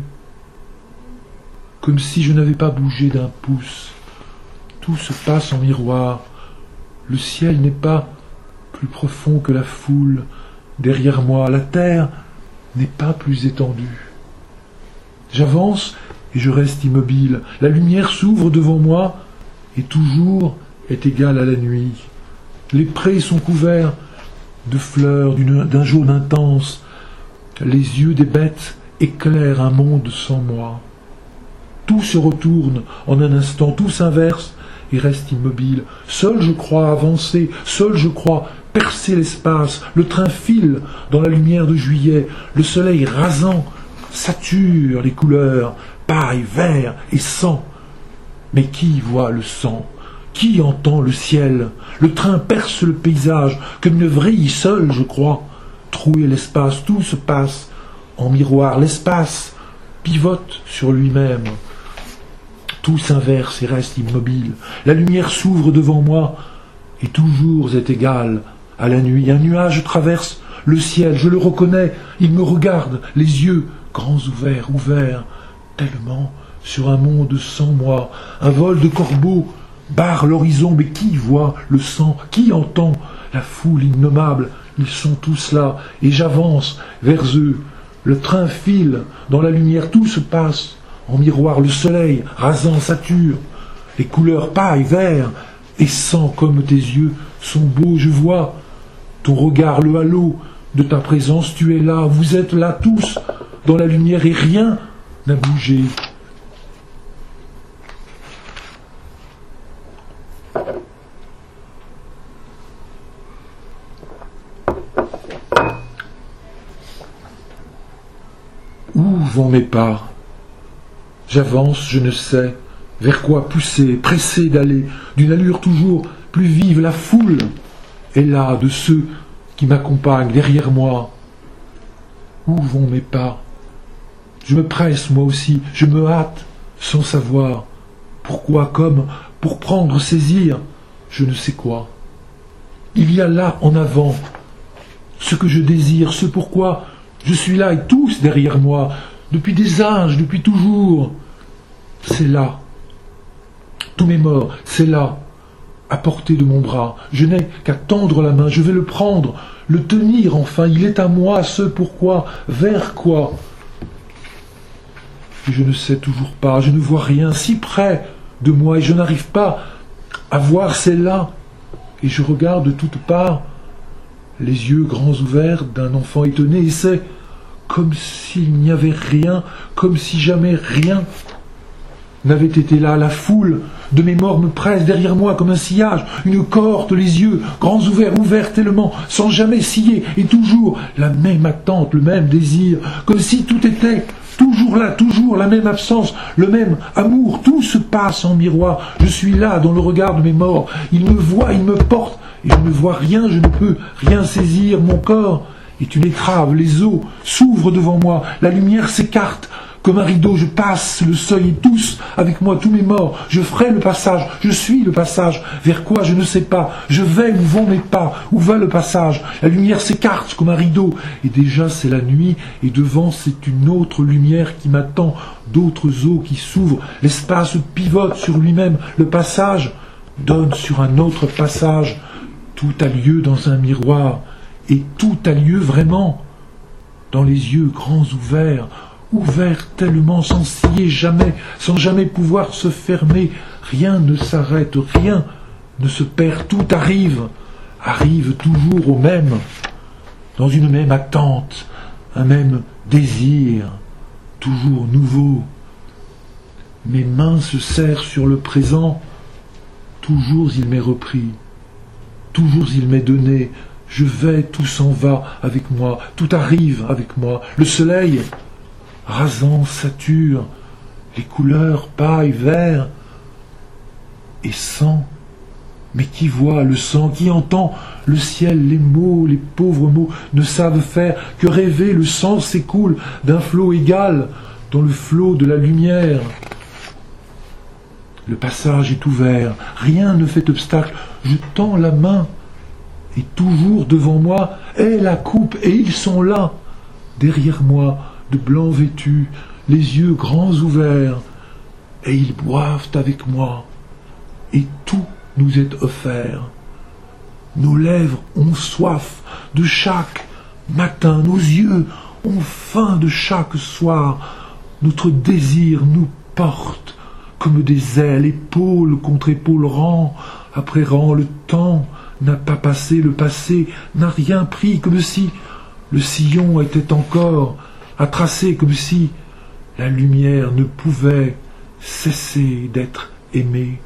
Comme si je n'avais pas bougé d'un pouce. Tout se passe en miroir. Le ciel n'est pas plus profond que la foule. Derrière moi, la terre n'est pas plus étendue. J'avance et je reste immobile. La lumière s'ouvre devant moi et toujours est égale à la nuit. Les prés sont couverts de fleurs d'un jaune intense. Les yeux des bêtes éclairent un monde sans moi. Tout se retourne en un instant, tout s'inverse et reste immobile. Seul je crois avancer, seul je crois percer l'espace. Le train file dans la lumière de juillet. Le soleil rasant sature les couleurs, paille, vert et sang. Mais qui voit le sang? Qui entend le ciel? Le train perce le paysage comme une vrille, seul je crois trouer l'espace. Tout se passe en miroir. L'espace pivote sur lui-même. Tout s'inverse et reste immobile. La lumière s'ouvre devant moi et toujours est égale à la nuit. Un nuage traverse le ciel, je le reconnais, il me regarde, les yeux grands ouverts, tellement sur un monde sans moi. Un vol de corbeaux barre l'horizon, mais qui voit le sang? Qui entend la foule innommable? Ils sont tous là, et j'avance vers eux. Le train file dans la lumière, tout se passe en miroir. Le soleil rasant sature, les couleurs paille, vert et sang comme tes yeux sont beaux. Je vois ton regard, le halo de ta présence, tu es là, vous êtes là tous dans la lumière et rien n'a bougé. vont mes pas? J'avance, je ne sais, vers quoi pousser, pressé d'aller, d'une allure toujours plus vive. La foule est là de ceux qui m'accompagnent derrière moi. Où vont mes pas? Je me presse moi aussi, je me hâte, sans savoir pourquoi, comme pour prendre, saisir, je ne sais quoi. Il y a là en avant ce que je désire, ce pourquoi je suis là et tous derrière moi, depuis des âges, depuis toujours. C'est là. Tous mes morts, c'est là, à portée de mon bras. Je n'ai qu'à tendre la main, je vais le prendre, le tenir enfin. Il est à moi ce pourquoi, vers quoi. Et je ne sais toujours pas, je ne vois rien si près de moi et je n'arrive pas à voir, c'est là. Et je regarde de toutes parts, les yeux grands ouverts d'un enfant étonné, et c'est comme s'il n'y avait rien, comme si jamais rien n'avait été là. La foule de mes morts me presse derrière moi comme un sillage, une cohorte, les yeux grands ouverts tellement, sans jamais scier, et toujours la même attente, le même désir, comme si tout était toujours là, toujours la même absence, le même amour, tout se passe en miroir. Je suis là dans le regard de mes morts, ils me voient, ils me portent, et je ne vois rien, je ne peux rien saisir. Mon corps est une étrave, les eaux s'ouvrent devant moi, la lumière s'écarte comme un rideau, je passe le seuil et tous avec moi, tous mes morts, je ferai le passage, je suis le passage, vers quoi je ne sais pas, je vais où vont mes pas, où va le passage, la lumière s'écarte comme un rideau, et déjà c'est la nuit, et devant c'est une autre lumière qui m'attend, d'autres eaux qui s'ouvrent, l'espace pivote sur lui-même, le passage donne sur un autre passage, tout a lieu dans un miroir, et tout a lieu vraiment, dans les yeux grands ouverts tellement sans scier jamais, sans jamais pouvoir se fermer, rien ne s'arrête, rien ne se perd, tout arrive toujours au même, dans une même attente, un même désir, toujours nouveau. Mes mains se serrent sur le présent, toujours il m'est repris, toujours il m'est donné, je vais, tout s'en va avec moi, tout arrive avec moi, le soleil rasant sature, les couleurs paille, vert et sang. Mais qui voit le sang, qui entend le ciel, les mots, les pauvres mots ne savent faire que rêver, le sang s'écoule d'un flot égal dans le flot de la lumière. Le passage est ouvert, rien ne fait obstacle, je tends la main et toujours devant moi est la coupe et ils sont là, derrière moi, de blanc vêtus, les yeux grands ouverts, et ils boivent avec moi, et tout nous est offert. Nos lèvres ont soif de chaque matin, nos yeux ont faim de chaque soir, notre désir nous porte comme des ailes, épaule contre épaule, rang après rang, le temps n'a pas passé, le passé n'a rien pris, comme si le sillon était encore à tracer, comme si la lumière ne pouvait cesser d'être aimée.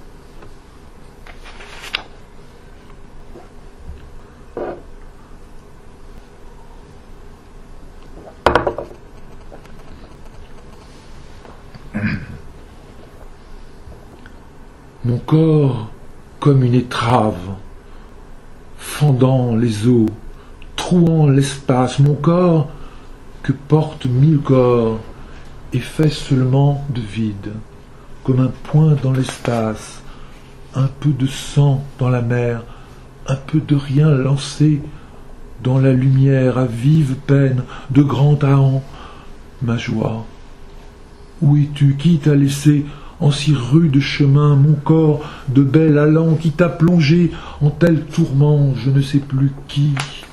Mon corps comme une étrave, fendant les eaux, trouant l'espace, mon corps que portent 1000 corps, est fait seulement de vide, comme un point dans l'espace, un peu de sang dans la mer, un peu de rien lancé dans la lumière à vive peine, de grand tahant, ma joie. Où es-tu, qui t'a laissé en si rude chemin, mon corps de bel allant, qui t'a plongé en tel tourment, je ne sais plus qui,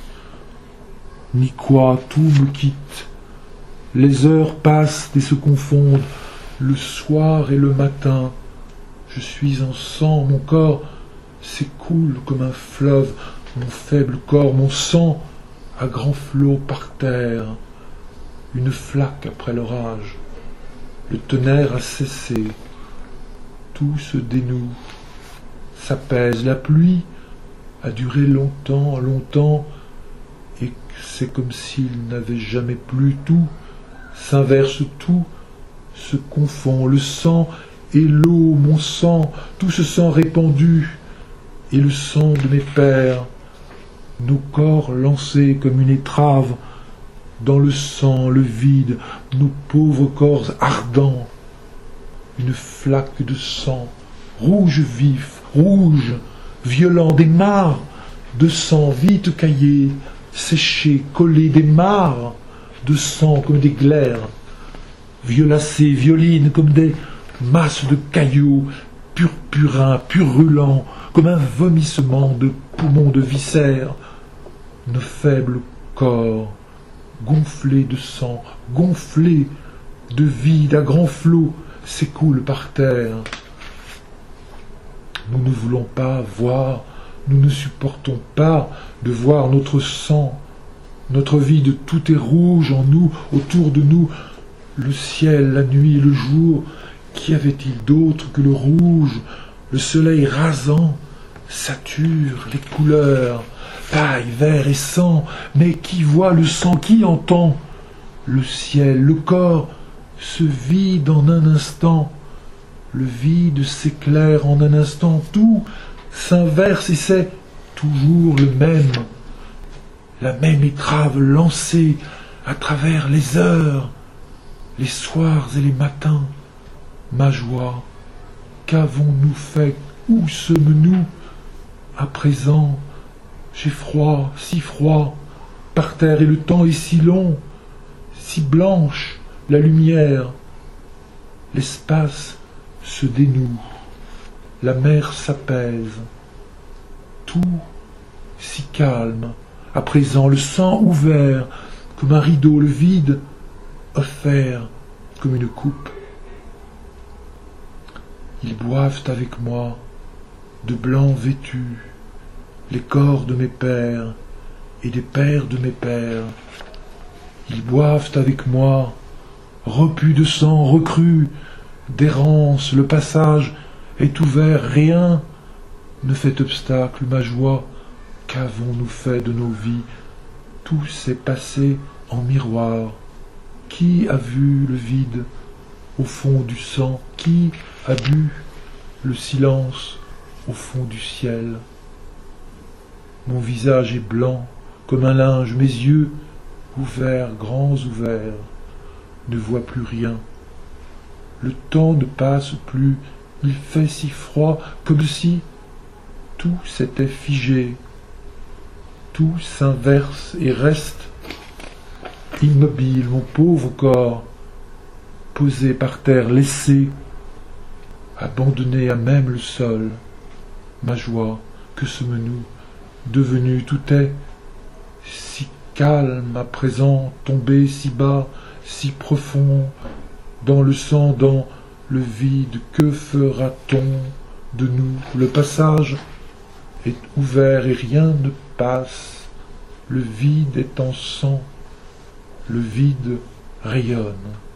ni quoi, tout me quitte. Les heures passent et se confondent, le soir et le matin. Je suis en sang, mon corps s'écoule comme un fleuve, mon faible corps, mon sang à grands flots par terre. Une flaque après l'orage, le tonnerre a cessé, tout se dénoue, s'apaise, la pluie a duré longtemps, longtemps, et c'est comme s'il n'avait jamais plu, tout s'inverse tout, se confond, le sang et l'eau, mon sang, tout ce sang répandu, et le sang de mes pères, nos corps lancés comme une étrave, dans le sang, le vide, nos pauvres corps ardents, une flaque de sang, rouge vif, rouge, violent, des mares de sang vite caillées, séchées, collées, des mares de sang comme des glaires, violacées, violines comme des masses de cailloux, purpurins, purulents, comme un vomissement de poumons de viscères, nos faibles corps, gonflés de sang, gonflés de vide à grands flots, s'écoulent par terre. Nous ne voulons pas voir, nous ne supportons pas de voir notre sang, notre vide, tout est rouge en nous, autour de nous, le ciel, la nuit, le jour. Qu'y avait-il d'autre que le rouge, le soleil rasant, sature les couleurs, paille, vert et sang, mais qui voit le sang, qui entend? Le ciel, le corps se vide en un instant, le vide s'éclaire en un instant, tout s'inverse et c'est toujours le même, la même étrave lancée à travers les heures, les soirs et les matins. Ma joie, qu'avons-nous fait? Où sommes-nous à présent? J'ai froid, si froid, par terre, et le temps est si long, si blanche la lumière. L'espace se dénoue, la mer s'apaise, tout si calme. À présent, le sang ouvert comme un rideau, le vide offert comme une coupe. Ils boivent avec moi, de blanc vêtus, les corps de mes pères et des pères de mes pères. Ils boivent avec moi, repus de sang, recrus d'errance, le passage est ouvert, rien ne fait obstacle, ma joie, qu'avons-nous fait de nos vies? Tout s'est passé en miroir. Qui a vu le vide au fond du sang? Qui a bu le silence au fond du ciel? Mon visage est blanc comme un linge, mes yeux ouverts, grands ouverts, ne voient plus rien. Le temps ne passe plus, il fait si froid, comme si tout s'était figé. Tout s'inverse et reste immobile, mon pauvre corps, posé par terre, laissé, abandonné à même le sol. Ma joie, que sommes-nous devenus? Tout est si calme à présent, tombé si bas, si profond, dans le sang, dans le vide. Que fera-t-on de nous? Le passage est ouvert et rien ne passe. Le vide est en sang, le vide rayonne.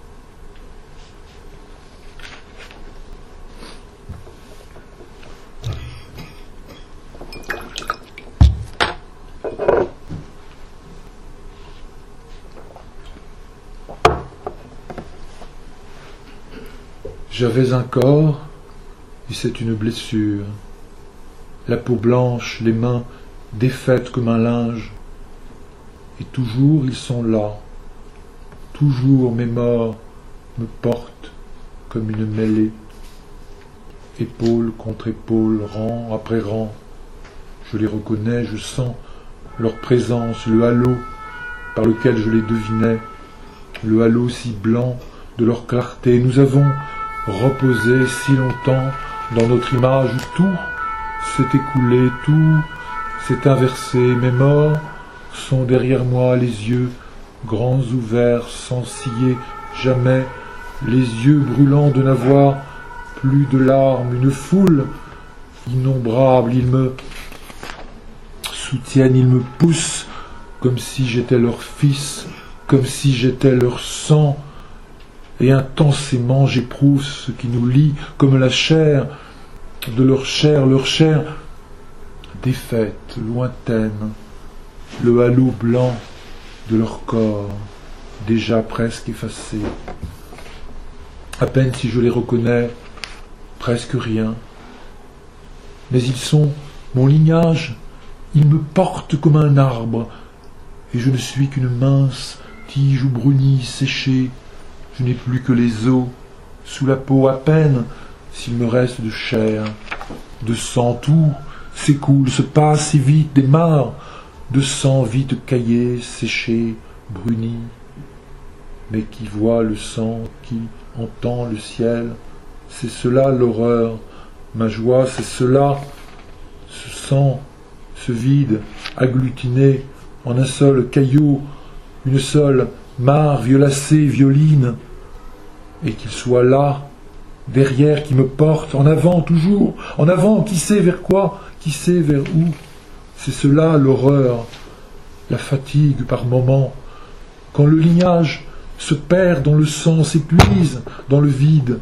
J'avais un corps, et c'est une blessure. La peau blanche, les mains défaites comme un linge. Et toujours ils sont là. Toujours mes morts me portent comme une mêlée. Épaule contre épaule, rang après rang. Je les reconnais, je sens leur présence, le halo par lequel je les devinais. Le halo si blanc de leur clarté. Nous avons reposé si longtemps dans notre image où tout s'est écoulé, tout s'est inversé. Mes morts sont derrière moi, les yeux grands ouverts, sans ciller jamais, les yeux brûlants de n'avoir plus de larmes, une foule innombrable, ils me soutiennent, ils me poussent comme si j'étais leur fils, comme si j'étais leur sang, et intensément j'éprouve ce qui nous lie, comme la chair de leur chair défaite, lointaine, le halo blanc de leur corps, déjà presque effacés. À peine si je les reconnais, presque rien. Mais ils sont mon lignage, ils me portent comme un arbre, et je ne suis qu'une mince tige brunie, séchée. Je n'ai plus que les os sous la peau, à peine s'il me reste de chair, de sang. Tout s'écoule, se passe si vite, des mares de sang vite caillé, séché, bruni, mais qui voit le sang, qui entend le ciel. C'est cela l'horreur, ma joie, c'est cela, ce sang, ce vide, agglutiné en un seul caillot, une seule mare violacée, violine, et qu'il soit là, derrière, qui me porte, en avant toujours, en avant, qui sait vers quoi, qui sait vers où. C'est cela l'horreur, la fatigue par moments, quand le lignage se perd dans le sang, s'épuise dans le vide.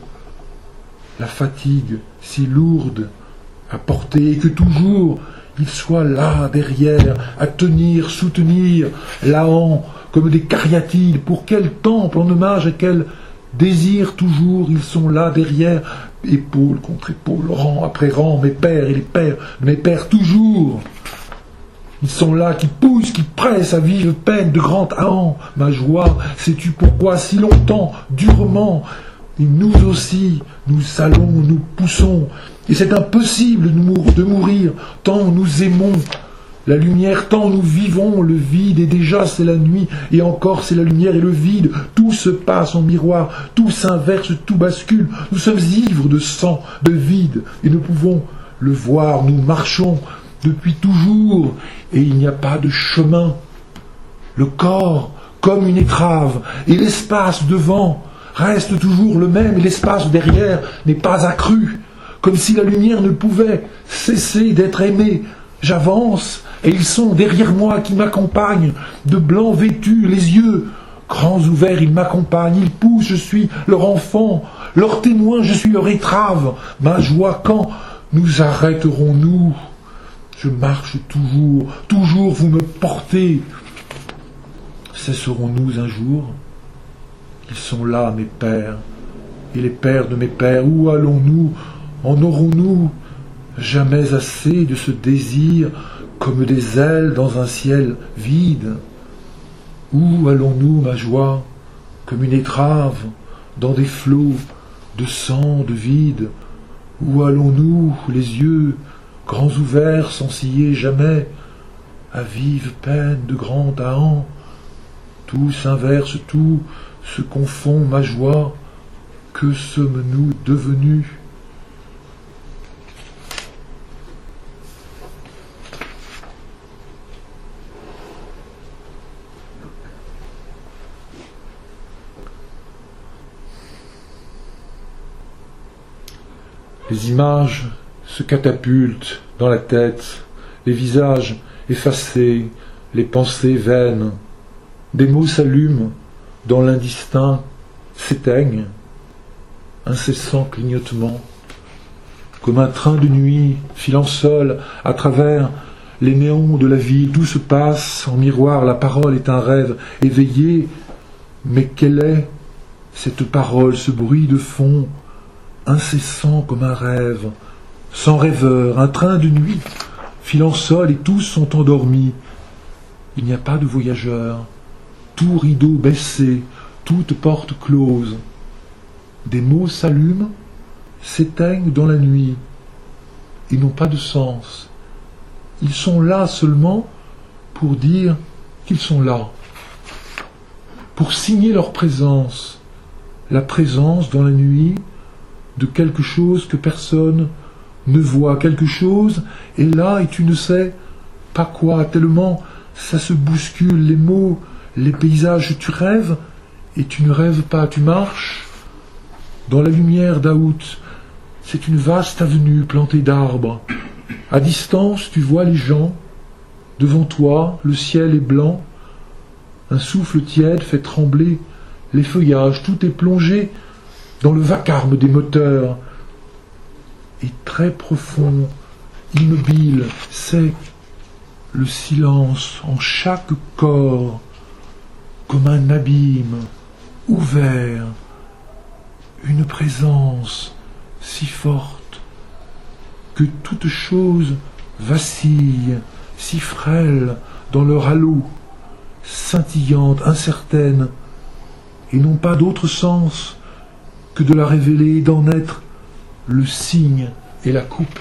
La fatigue si lourde à porter, et que toujours il soit là, derrière, à tenir, soutenir, laant, comme des cariatides. Pour quel temple, en hommage à quel désir toujours ils sont là, derrière, épaule contre épaule, rang après rang, mes pères et les pères de mes pères toujours. Ils sont là, qui poussent, qui pressent à vive peine de grand ahant. Ma joie, sais-tu pourquoi si longtemps, durement, et nous aussi, nous allons, nous poussons, et c'est impossible de mourir, tant nous aimons la lumière, tant nous vivons le vide, et déjà c'est la nuit, et encore c'est la lumière et le vide, tout se passe en miroir, tout s'inverse, tout bascule, nous sommes ivres de sang, de vide, et nous pouvons le voir, nous marchons depuis toujours, et il n'y a pas de chemin. Le corps, comme une étrave, et l'espace devant reste toujours le même, et l'espace derrière n'est pas accru, comme si la lumière ne pouvait cesser d'être aimée. J'avance, et ils sont derrière moi qui m'accompagnent, de blanc vêtus, les yeux grands ouverts, ils m'accompagnent, ils poussent, je suis leur enfant, leur témoin, je suis leur étrave. Ma joie, quand nous arrêterons-nous? Je marche toujours, toujours vous me portez. Cesserons-nous un jour? Ils sont là, mes pères, et les pères de mes pères. Où allons-nous? En aurons-nous jamais assez de ce désir, comme des ailes dans un ciel vide? Où allons-nous, ma joie, comme une étrave, dans des flots de sang, de vide? Où allons-nous, les yeux grands ouverts, sans scier jamais, à vive peine de grand ahant? Tout s'inverse, tout se confond, ma joie, que sommes-nous devenus? Les images se catapultent dans la tête, les visages effacés, les pensées vaines. Des mots s'allument dans l'indistinct, s'éteignent, incessant clignotement, comme un train de nuit filant seul à travers les néons de la ville. Tout se passe en miroir, la parole est un rêve éveillé, mais quelle est cette parole, ce bruit de fond, incessant comme un rêve, sans rêveur, un train de nuit, filant seul et tous sont endormis. Il n'y a pas de voyageurs, tout rideau baissé, toute porte close. Des mots s'allument, s'éteignent dans la nuit, et n'ont pas de sens. Ils sont là seulement pour dire qu'ils sont là, pour signer leur présence, la présence dans la nuit de quelque chose que personne ne voit, quelque chose est là et tu ne sais pas quoi, tellement ça se bouscule, les mots, les paysages, tu rêves et tu ne rêves pas, tu marches dans la lumière d'août, c'est une vaste avenue plantée d'arbres, à distance tu vois les gens, devant toi le ciel est blanc, un souffle tiède fait trembler les feuillages, tout est plongé dans le vacarme des moteurs, et très profond, immobile, c'est le silence en chaque corps, comme un abîme ouvert, une présence si forte que toute chose vacille, si frêle dans leur halo, scintillante, incertaine, et n'ont pas d'autre sens que de la révéler et d'en être le signe et la coupe.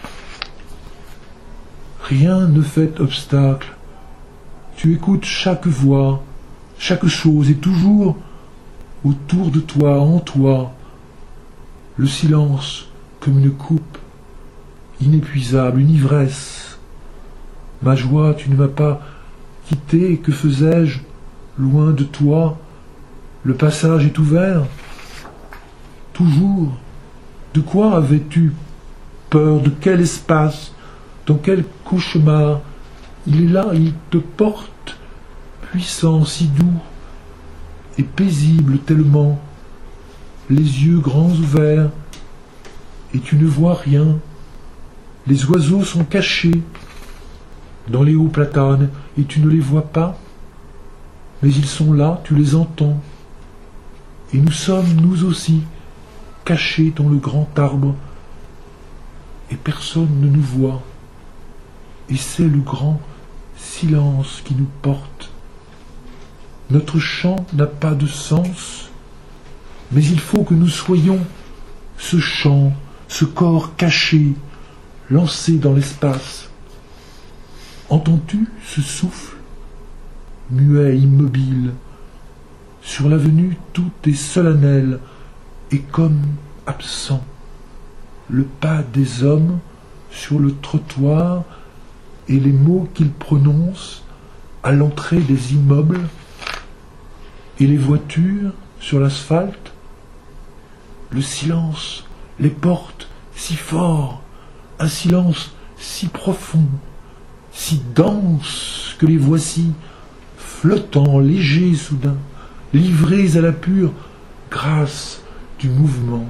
Rien ne fait obstacle. Tu écoutes chaque voix, chaque chose, et toujours autour de toi, en toi, le silence comme une coupe inépuisable, une ivresse. Ma joie, tu ne m'as pas quitté, que faisais-je loin de toi? Le passage est ouvert. Toujours. De quoi avais-tu peur? De quel espace? Dans quel cauchemar? Il est là, il te porte, puissant, si doux et paisible tellement, les yeux grands ouverts, et tu ne vois rien. Les oiseaux sont cachés dans les hauts platanes, et tu ne les vois pas, mais ils sont là, tu les entends. Et nous sommes, nous aussi, cachés dans le grand arbre, et personne ne nous voit. Et c'est le grand silence qui nous porte. Notre chant n'a pas de sens, mais il faut que nous soyons ce chant, ce corps caché, lancé dans l'espace. Entends-tu ce souffle, muet, immobile? Sur l'avenue, tout est solennel et comme absent. Le pas des hommes sur le trottoir et les mots qu'ils prononcent à l'entrée des immeubles et les voitures sur l'asphalte. Le silence les porte si fort, un silence si profond, si dense que les voici, flottants, légers soudain, livrés à la pure grâce du mouvement.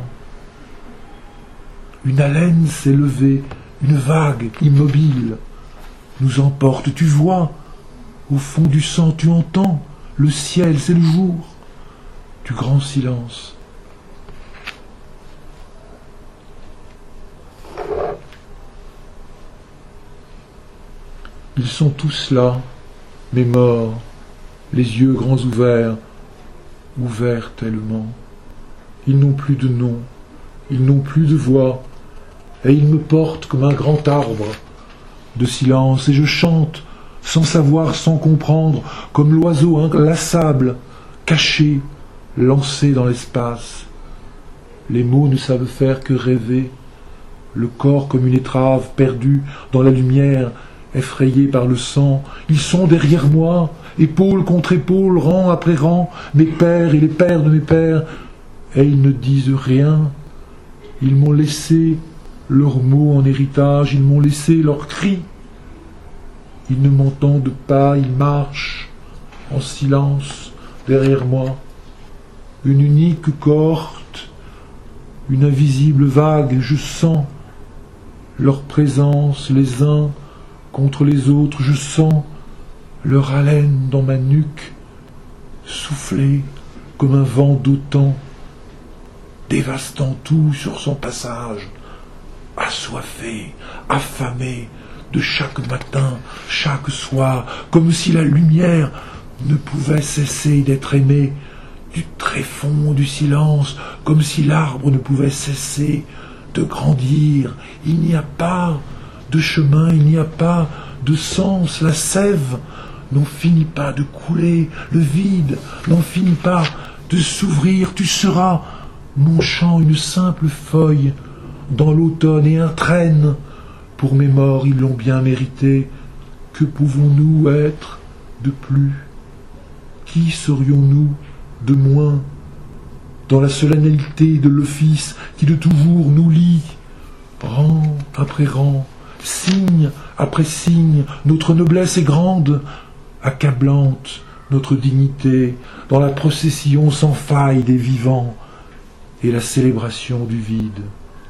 Une haleine s'est levée, une vague immobile nous emporte, tu vois, au fond du sang, tu entends, le ciel, c'est le jour du grand silence. Ils sont tous là, mes morts, les yeux grands ouverts, ouverts tellement. Ils n'ont plus de nom, ils n'ont plus de voix, et ils me portent comme un grand arbre de silence, et je chante sans savoir, sans comprendre, comme l'oiseau inlassable, caché, lancé dans l'espace. Les mots ne savent faire que rêver, le corps comme une étrave perdue dans la lumière, effrayé par le sang. Ils sont derrière moi, épaule contre épaule, rang après rang, mes pères et les pères de mes pères, et ils ne disent rien. Ils m'ont laissé leurs mots en héritage, ils m'ont laissé leurs cris. Ils ne m'entendent pas, ils marchent en silence derrière moi. Une unique cohorte, une invisible vague, je sens leur présence les uns contre les autres, je sens leur haleine dans ma nuque, souffler comme un vent d'automne, dévastant tout sur son passage, assoiffé, affamé, de chaque matin, chaque soir, comme si la lumière ne pouvait cesser d'être aimée, du tréfonds du silence, comme si l'arbre ne pouvait cesser de grandir. Il n'y a pas de chemin, il n'y a pas de sens, la sève n'en finit pas de couler, le vide n'en finit pas de s'ouvrir. Tu seras, mon chant, une simple feuille dans l'automne et un traîne. Pour mes morts, ils l'ont bien mérité. Que pouvons-nous être de plus? Qui serions-nous de moins dans la solennité de l'office qui de toujours nous lie? Rang après rang, signe après signe, notre noblesse est grande, accablante notre dignité, dans la procession sans faille des vivants et la célébration du vide.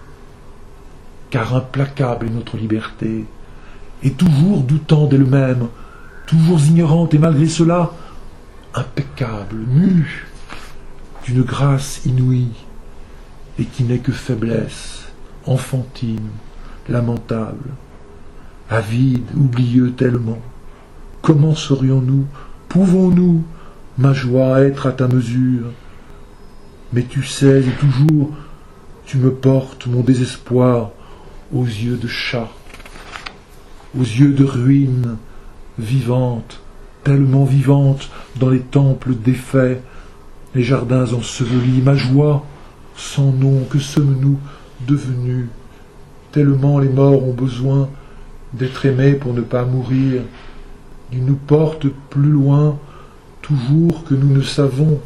Car implacable est notre liberté, et toujours doutant d'elle-même, toujours ignorante, et malgré cela, impeccable, mu, d'une grâce inouïe, et qui n'est que faiblesse, enfantine, lamentable, avide, oublieux tellement. Comment saurions-nous, pouvons-nous, ma joie, être à ta mesure? Mais tu sais, et toujours, tu me portes mon désespoir aux yeux de chat, aux yeux de ruines vivantes, tellement vivantes dans les temples défaits, les jardins ensevelis, ma joie, sans nom, que sommes-nous devenus? Tellement les morts ont besoin d'être aimés pour ne pas mourir. Ils nous portent plus loin, toujours que nous ne savons.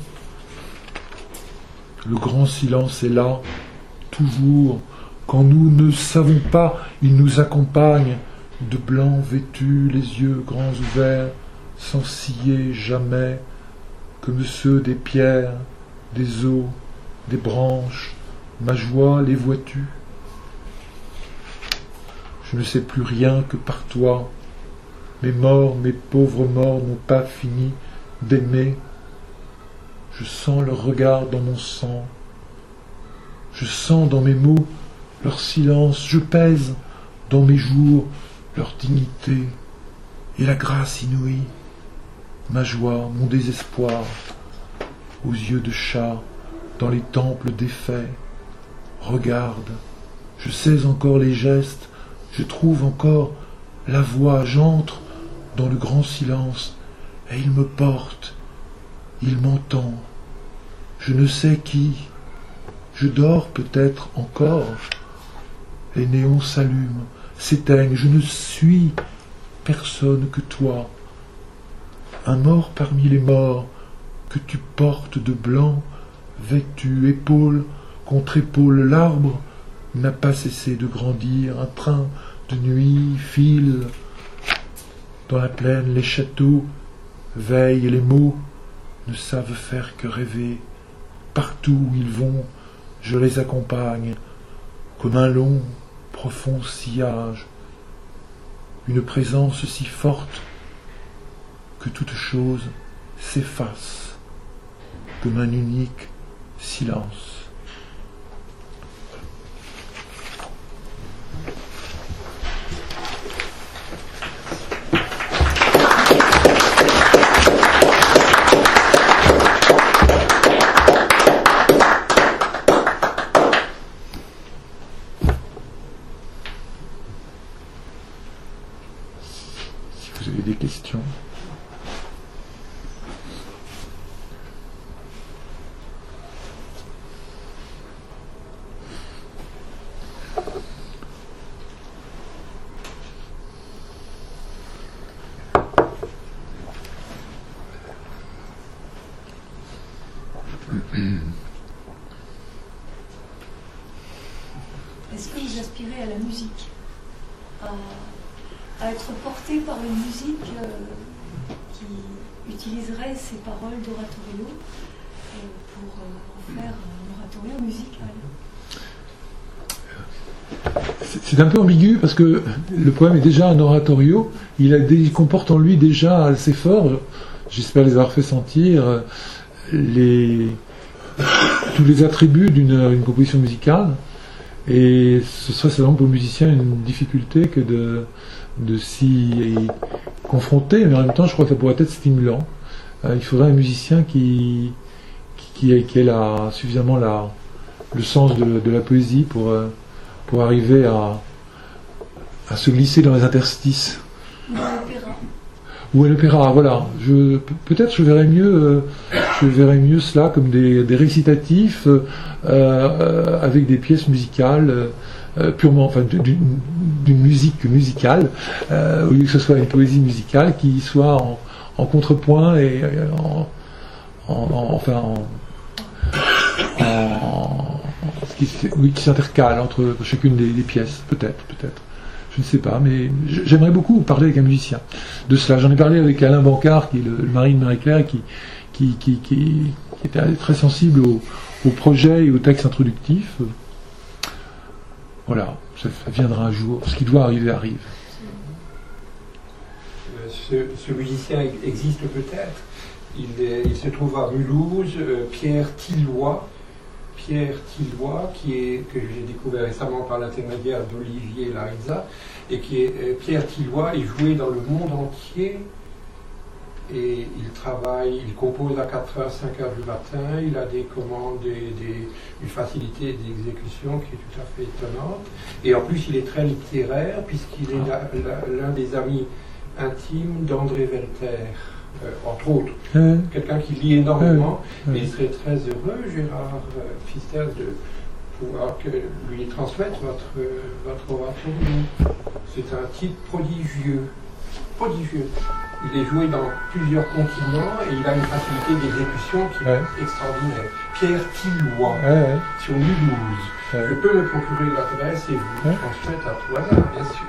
Le grand silence est là, toujours. Quand nous ne savons pas, il nous accompagne, de blanc vêtus, les yeux grands ouverts, sans scier jamais, comme ceux des pierres, des eaux, des branches. Ma joie, les vois-tu? Je ne sais plus rien que par toi. Mes morts, mes pauvres morts n'ont pas fini d'aimer. Je sens leur regard dans mon sang. Je sens dans mes mots leur silence. Je pèse dans mes jours leur dignité et la grâce inouïe. Ma joie, mon désespoir, aux yeux de chat, dans les temples défaits. Regarde, je sais encore les gestes, je trouve encore la voix, j'entre dans le grand silence, et il me porte, il m'entend. Je ne sais qui, je dors peut-être encore. Les néons s'allument, s'éteignent, je ne suis personne que toi. Un mort parmi les morts, que tu portes de blanc, vêtu, épaule contre épaule, l'arbre n'a pas cessé de grandir, un train de nuit file dans la plaine, les châteaux veillent, les mots ne savent faire que rêver. Partout où ils vont, je les accompagne, comme un long, profond sillage, une présence si forte que toute chose s'efface, comme un unique silence. Si vous avez des questions. Est-ce que vous aspirez à la musique, à être porté par une musique qui utiliserait ces paroles d'oratorio pour en faire un oratorio musical? C'est un peu ambigu parce que le poème est déjà un oratorio, il comporte en lui déjà assez fort, j'espère les avoir fait sentir, tous les attributs d'une composition musicale, et ce serait simplement pour le musicien une difficulté que de s'y confronter, mais en même temps je crois que ça pourrait être stimulant. Il faudrait un musicien qui ait suffisamment le sens de la poésie pour arriver à se glisser dans les interstices. Ou à l'opéra, voilà. Peut-être je verrais mieux cela comme des récitatifs avec des pièces musicales purement, enfin, d'une musique musicale, au lieu que ce soit une poésie musicale qui soit en contrepoint et qui s'intercale entre chacune des pièces, peut-être. Je ne sais pas, mais j'aimerais beaucoup parler avec un musicien de cela. J'en ai parlé avec Alain Bancard, qui est le mari de Marie-Claire, qui était très sensible au projet et au texte introductif. Voilà, ça viendra un jour. Ce qui doit arriver arrive. Ce musicien existe peut-être. Il se trouve à Mulhouse, Pierre Tilloy, que j'ai découvert récemment par l'intermédiaire d'Olivier Lariza, et Pierre Tilloy est joué dans le monde entier, et il compose à 4h, 5h du matin, il a des commandes, une facilité d'exécution qui est tout à fait étonnante, et en plus il est très littéraire, puisqu'il est l'un des amis intimes d'André Welter. Entre autres, quelqu'un qui lit énormément, et il serait très heureux, Gérard Pfister, de pouvoir lui transmettre votre oratorium. C'est un titre prodigieux. Il est joué dans plusieurs continents et il a une facilité d'exécution qui est extraordinaire. Pierre Tilloy, sur Mulhouse. Je peux me procurer l'adresse et vous transmettre à tout hasard, bien sûr.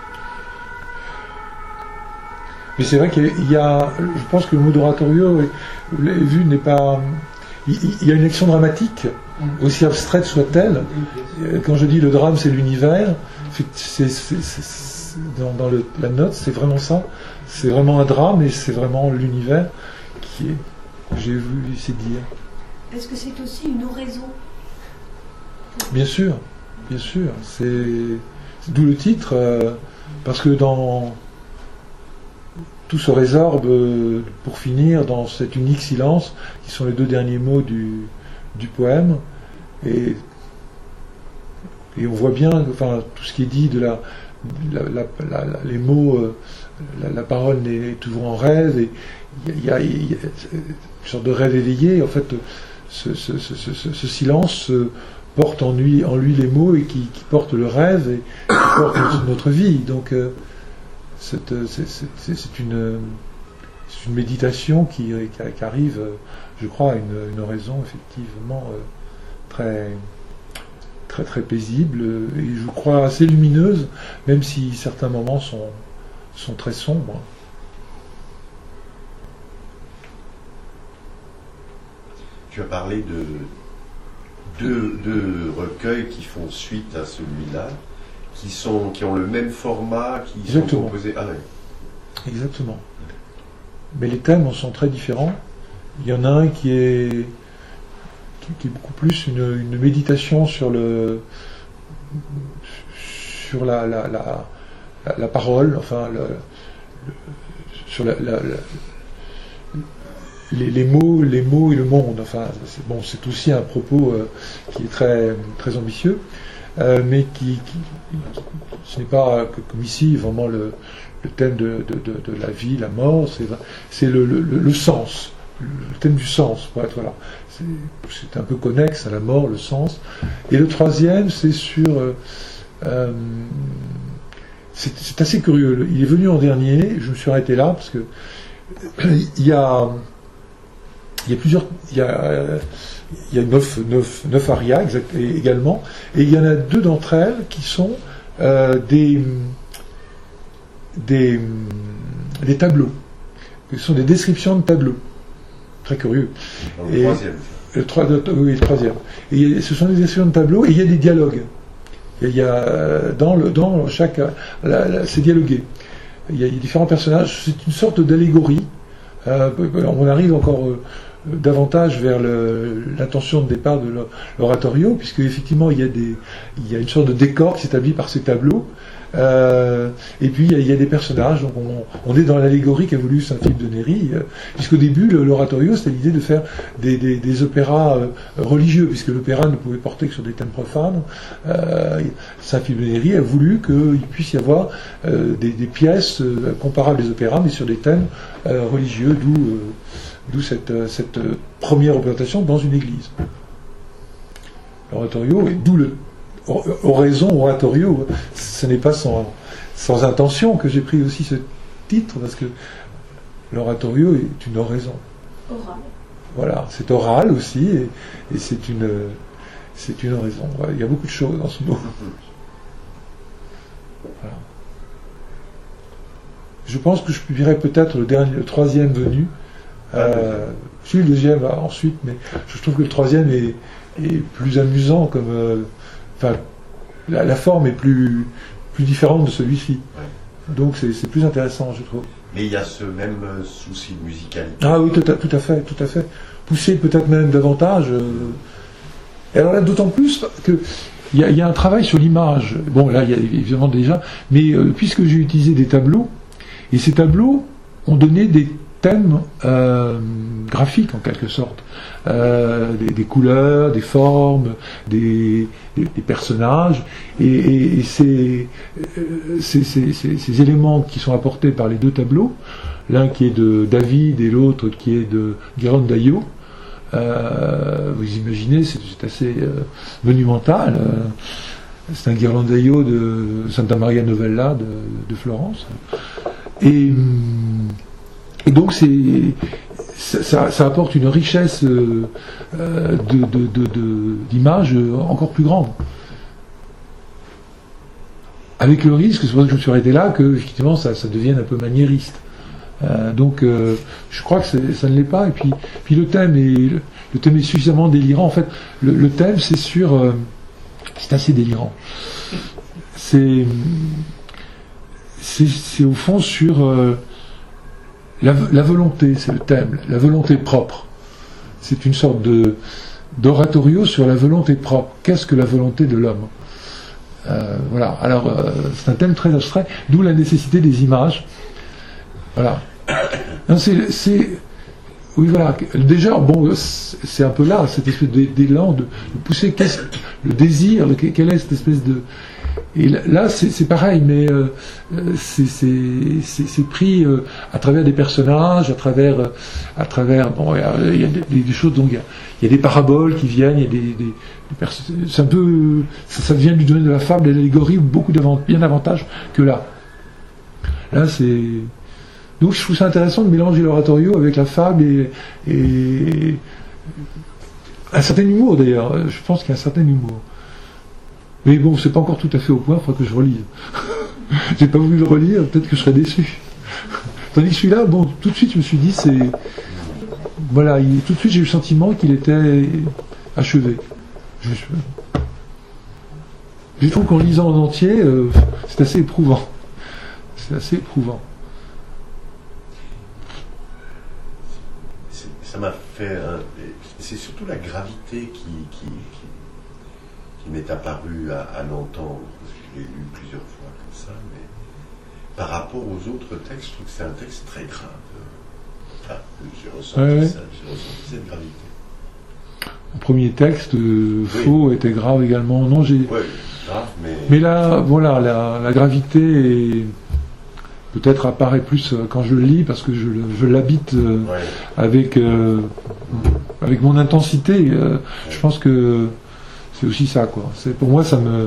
Mais c'est vrai qu'il y a, je pense que le mot d'oratorio, vous l'avez vu, n'est pas... Il y a une action dramatique, aussi abstraite soit-elle. Quand je dis le drame, c'est l'univers, dans la note, c'est vraiment ça. C'est vraiment un drame et c'est vraiment l'univers qui est, que j'ai voulu essayer de dire. Est-ce que c'est aussi une oraison? Bien sûr. C'est d'où le titre, parce que tout se résorbe, pour finir, dans cet unique silence, qui sont les deux derniers mots du poème. Et on voit bien, enfin, tout ce qui est dit de les mots, la parole est toujours en rêve, et il y a une sorte de rêve éveillé. En fait, ce silence porte en lui les mots, et qui porte le rêve, et qui porte notre vie. Donc, c'est une méditation qui arrive, je crois, à une oraison effectivement très, très, très paisible, et je crois assez lumineuse, même si certains moments sont très sombres. Tu as parlé de deux recueils qui font suite à celui-là, qui ont le même format, qui sont composés. Ah, oui. Exactement. Mais les thèmes sont très différents. Il y en a un qui est beaucoup plus une méditation sur la parole, enfin sur les mots et le monde. Enfin, c'est aussi un propos qui est très, très ambitieux. Mais ce n'est pas comme ici vraiment le thème de la vie, la mort, c'est le sens, le thème du sens, voilà. C'est un peu connexe à la mort, le sens. Et le troisième, c'est sur... c'est assez curieux. Il est venu en dernier, je me suis arrêté là, parce que il y a plusieurs... Il y a 9 arias également, et il y en a 2 d'entre elles qui sont des tableaux. Ce sont des descriptions de tableaux. Très curieux. Le troisième. Oui, le troisième. Et ce sont des descriptions de tableaux, et il y a des dialogues. Il y a dans chaque... c'est dialogué. Il y a différents personnages. C'est une sorte d'allégorie. On arrive encore... davantage vers l'intention de départ de l'oratorio, puisque effectivement il y a une sorte de décor qui s'établit par ces tableaux, et puis il y a des personnages. Donc on est dans l'allégorie qu'a voulu Saint-Philippe de Néry, puisqu'au début l'oratorio c'était l'idée de faire des opéras religieux, puisque l'opéra ne pouvait porter que sur des thèmes profanes. Saint-Philippe de Néry a voulu qu'il puisse y avoir des pièces comparables des opéras, mais sur des thèmes religieux, d'où cette première représentation dans une église. L'oratorio, et d'où oratorio, ce n'est pas sans intention que j'ai pris aussi ce titre, parce que l'oratorio est une oraison. Oral. Voilà, c'est oral aussi, et c'est une oraison. Voilà, il y a beaucoup de choses dans ce mot. Voilà. Je pense que je publierai peut-être le troisième venu. Je suis le deuxième ensuite, mais je trouve que le troisième est plus amusant, comme la forme est plus différente de celui-ci. Donc c'est plus intéressant, je trouve. Mais il y a ce même souci de musicalité. Ah oui, tout à fait, tout à fait. Poussé peut-être même davantage. Et alors là, d'autant plus que il y a un travail sur l'image. Bon, là, il y a évidemment déjà, mais puisque j'ai utilisé des tableaux, et ces tableaux ont donné des thèmes graphiques en quelque sorte, des couleurs, des formes, des personnages, et ces éléments qui sont apportés par les deux tableaux, l'un qui est de David et l'autre qui est de Ghirlandaio, vous imaginez, c'est assez monumental. C'est un Ghirlandaio de Santa Maria Novella de Florence. Et donc ça apporte une richesse d'images encore plus grande. Avec le risque, c'est pour ça que je me suis arrêté là, que effectivement ça devienne un peu maniériste. Donc je crois que ça ne l'est pas. Et puis le thème est suffisamment délirant. En fait, le thème c'est assez délirant. C'est au fond sur la volonté, c'est le thème, la volonté propre. C'est une sorte d'oratorio sur la volonté propre. Qu'est-ce que la volonté de l'homme? Voilà. Alors c'est un thème très abstrait, d'où la nécessité des images. Voilà. Non, oui, voilà. Déjà, bon, c'est un peu là, cette espèce d'élan de pousser le désir, quelle est cette espèce de. Et là, c'est pareil, mais c'est pris à travers des personnages, à travers. Bon, il y a des choses, donc il y a des paraboles qui viennent, il y a des c'est un peu, ça vient du domaine de la fable, de l'allégorie, bien davantage que là. Là, c'est. Donc je trouve ça intéressant de mélanger l'oratorio avec la fable et un certain humour d'ailleurs. Je pense qu'il y a un certain humour. Mais bon, c'est pas encore tout à fait au point, il faudra que je relise. J'ai pas voulu le relire, peut-être que je serais déçu. Tandis que celui-là, bon, tout de suite je me suis dit, voilà, tout de suite j'ai eu le sentiment qu'il était achevé. Je trouve qu'en lisant en entier, c'est assez éprouvant. C'est assez éprouvant. Ça m'a fait. C'est surtout la gravité qui m'est apparue à l'entendre, parce que je l'ai lu plusieurs fois comme ça, mais par rapport aux autres textes, je trouve que c'est un texte très grave. J'ai ressenti ça, j'ai ressenti cette gravité. Le premier texte, Faux, était grave également. Non, Oui, grave, mais. Mais là, voilà, la gravité peut-être apparaît plus quand je le lis parce que je l'habite avec mon intensité. Je pense que c'est aussi ça, quoi. Pour moi,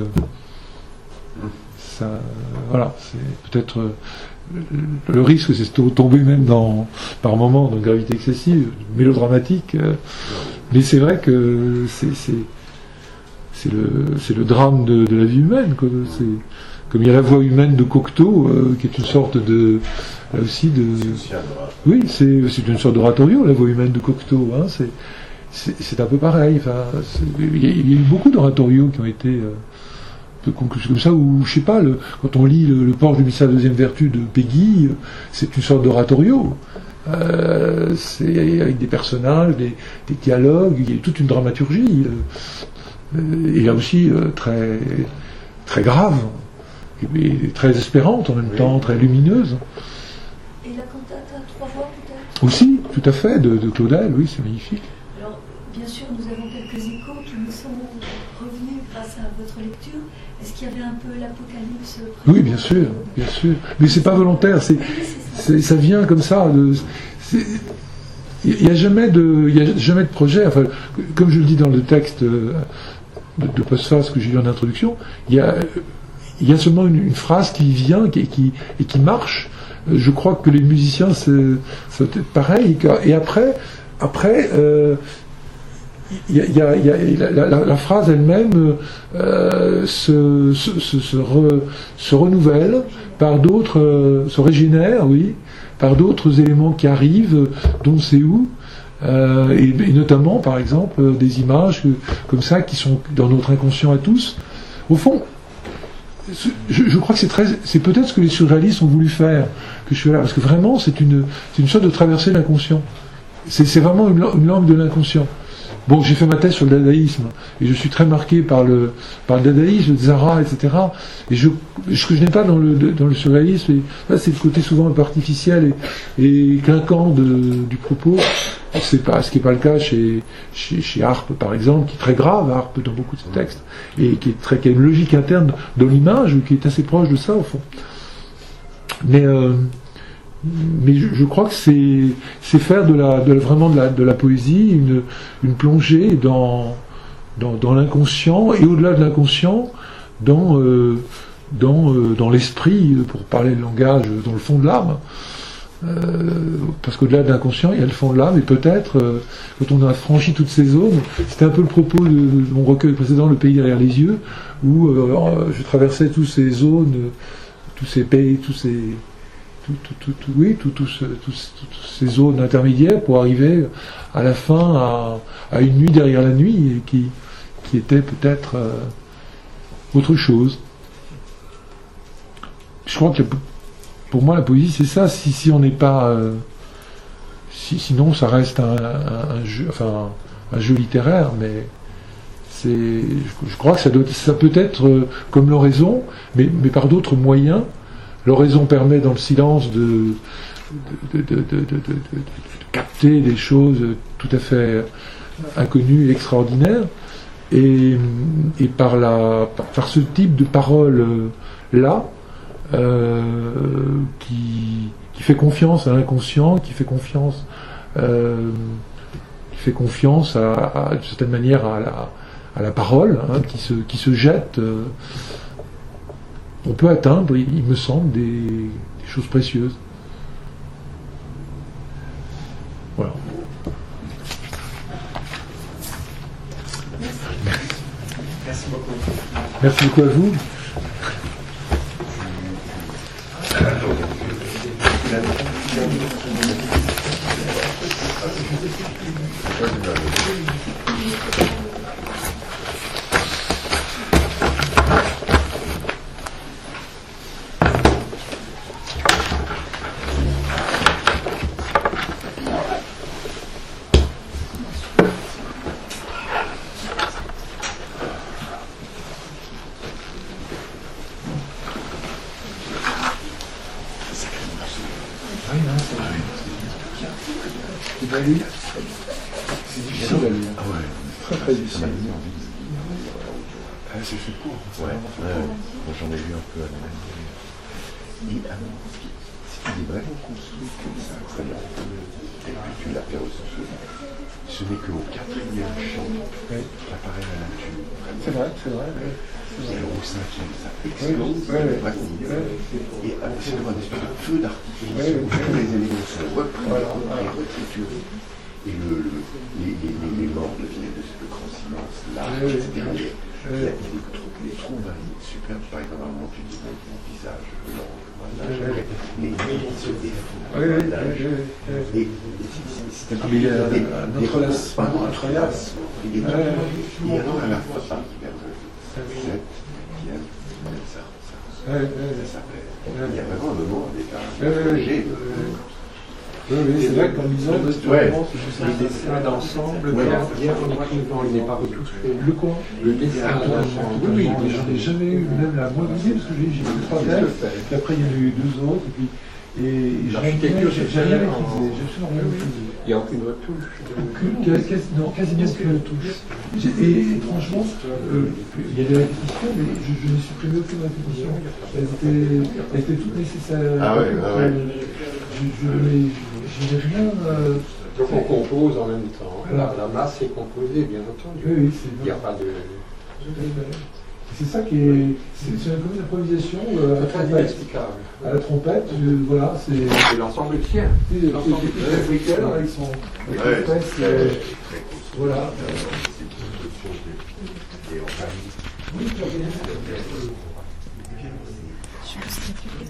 voilà, c'est peut-être le risque, c'est de tomber même par moments dans une gravité excessive, mélodramatique. Mais c'est vrai que c'est le drame de la vie humaine, quoi. Comme il y a la voix humaine de Cocteau, qui est une sorte de. Là aussi de. Oui, c'est une sorte d'oratorio, la voix humaine de Cocteau. Hein, c'est un peu pareil. Enfin, il y a eu beaucoup d'oratorios qui ont été comme ça, ou je sais pas, quand on lit le Porge du mystère de la deuxième vertu de Péguy, c'est une sorte d'oratorio. C'est avec des personnages, des dialogues, il y a toute une dramaturgie. Et là aussi très, très grave. Et très espérante en même temps, très lumineuse. Et la cantate à 3 voix peut-être? Aussi, tout à fait, de Claudel, oui, c'est magnifique. Alors, bien sûr, nous avons quelques échos qui nous sont revenus grâce à votre lecture. Est-ce qu'il y avait un peu l'apocalypse? Oui, bien sûr, bien sûr. Mais c'est pas volontaire, ça vient comme ça. Il n'y a jamais de projet. Enfin, comme je le dis dans le texte de postface que j'ai lu en introduction, il y a seulement une phrase qui vient et qui marche. Je crois que les musiciens, c'est pareil. Et après, la phrase elle-même se renouvelle par d'autres, se régénère, oui, par d'autres éléments qui arrivent, dont c'est où. Et notamment, par exemple, des images comme ça qui sont dans notre inconscient à tous. Au fond, je crois que c'est peut-être ce que les surréalistes ont voulu faire, que je fais là, parce que vraiment c'est une sorte de traversée de l'inconscient. C'est vraiment une langue de l'inconscient. Bon, j'ai fait ma thèse sur le dadaïsme, et je suis très marqué par le dadaïsme, le Zara, etc. Et ce que je n'aime pas dans le surréalisme, c'est le côté souvent un peu artificiel et clinquant du propos. Ce qui n'est pas le cas chez Harpe, par exemple, qui est très grave, Harpe, dans beaucoup de ses textes, et qui a une logique interne dans l'image, qui est assez proche de ça, au fond. Mais je crois que c'est faire vraiment de la poésie une plongée dans l'inconscient, et au-delà de l'inconscient, dans l'esprit, pour parler le langage, dans le fond de l'âme. Parce qu'au-delà de l'inconscient, il y a le fond de l'âme, et peut-être, quand on a franchi toutes ces zones, c'était un peu le propos de mon recueil précédent, Le pays derrière les yeux, où je traversais toutes ces zones, tous ces pays, toutes ces zones intermédiaires pour arriver à la fin à une nuit derrière la nuit, et qui était peut-être autre chose. Je crois que pour moi la poésie c'est ça, si on n'est pas sinon ça reste un jeu littéraire, mais je crois que ça peut être comme l'oraison, mais par d'autres moyens. L'oraison permet dans le silence de capter des choses tout à fait inconnues et extraordinaires, et par ce type de parole là qui fait confiance à l'inconscient, qui fait confiance d'une certaine manière à la parole, hein, qui se jette. On peut atteindre, il me semble, des choses précieuses. Voilà. Merci beaucoup. Merci beaucoup à vous. C'est difficile à lire. Ah ouais. Très très difficile. Ça m'a mis envie. C'est fait court. Ouais. Moi j'en ai lu un peu à la même. Et il est vraiment construit comme ça. Et puis tu l'as fait aussi. Ce n'est qu'au 4e chant qu'apparaît la nature. C'est vrai. Et alors au 5e, ça explose. Et c'est comme un espèce de feu d'artifice où tous les éléments sont repris et retriturés. Et les morts deviennent de grand silence, l'âge, etc. Il y a des trouvailles superbes. Par exemple, à un moment, tu dis mon visage, l'ange, mais il se défend. Et c'est un peu des relations incroyables. Et alors, à la fois, il y a vraiment un moment avec Oui, c'est vrai qu'en lisant les dessins d'ensemble, bien en écrivant, il n'est pas retouché. Le quoi? Le dessin d'ensemble. Oui, j'en ai jamais eu même la moindre idée, parce que j'ai eu 3 textes, puis après il y en a eu 2 autres, et l'architecture, j'ai jamais maîtrisé, j'ai absolument rien maîtrisé. Il n'y a aucune retouche. Non, quasiment aucune retouche. Et franchement, il y a des répétitions, mais je n'ai supprimé aucune répétition. Elles étaient toutes nécessaires. Ah ouais. Je n'ai rien. Donc on compose en même temps. La masse est composée, bien entendu. Oui, il n'y a pas de. C'est ça qui est. C'est comme une improvisation à la trompette. Voilà, c'est l'ensemble tient. C'est l'ensemble tient avec son. Voilà. Oui,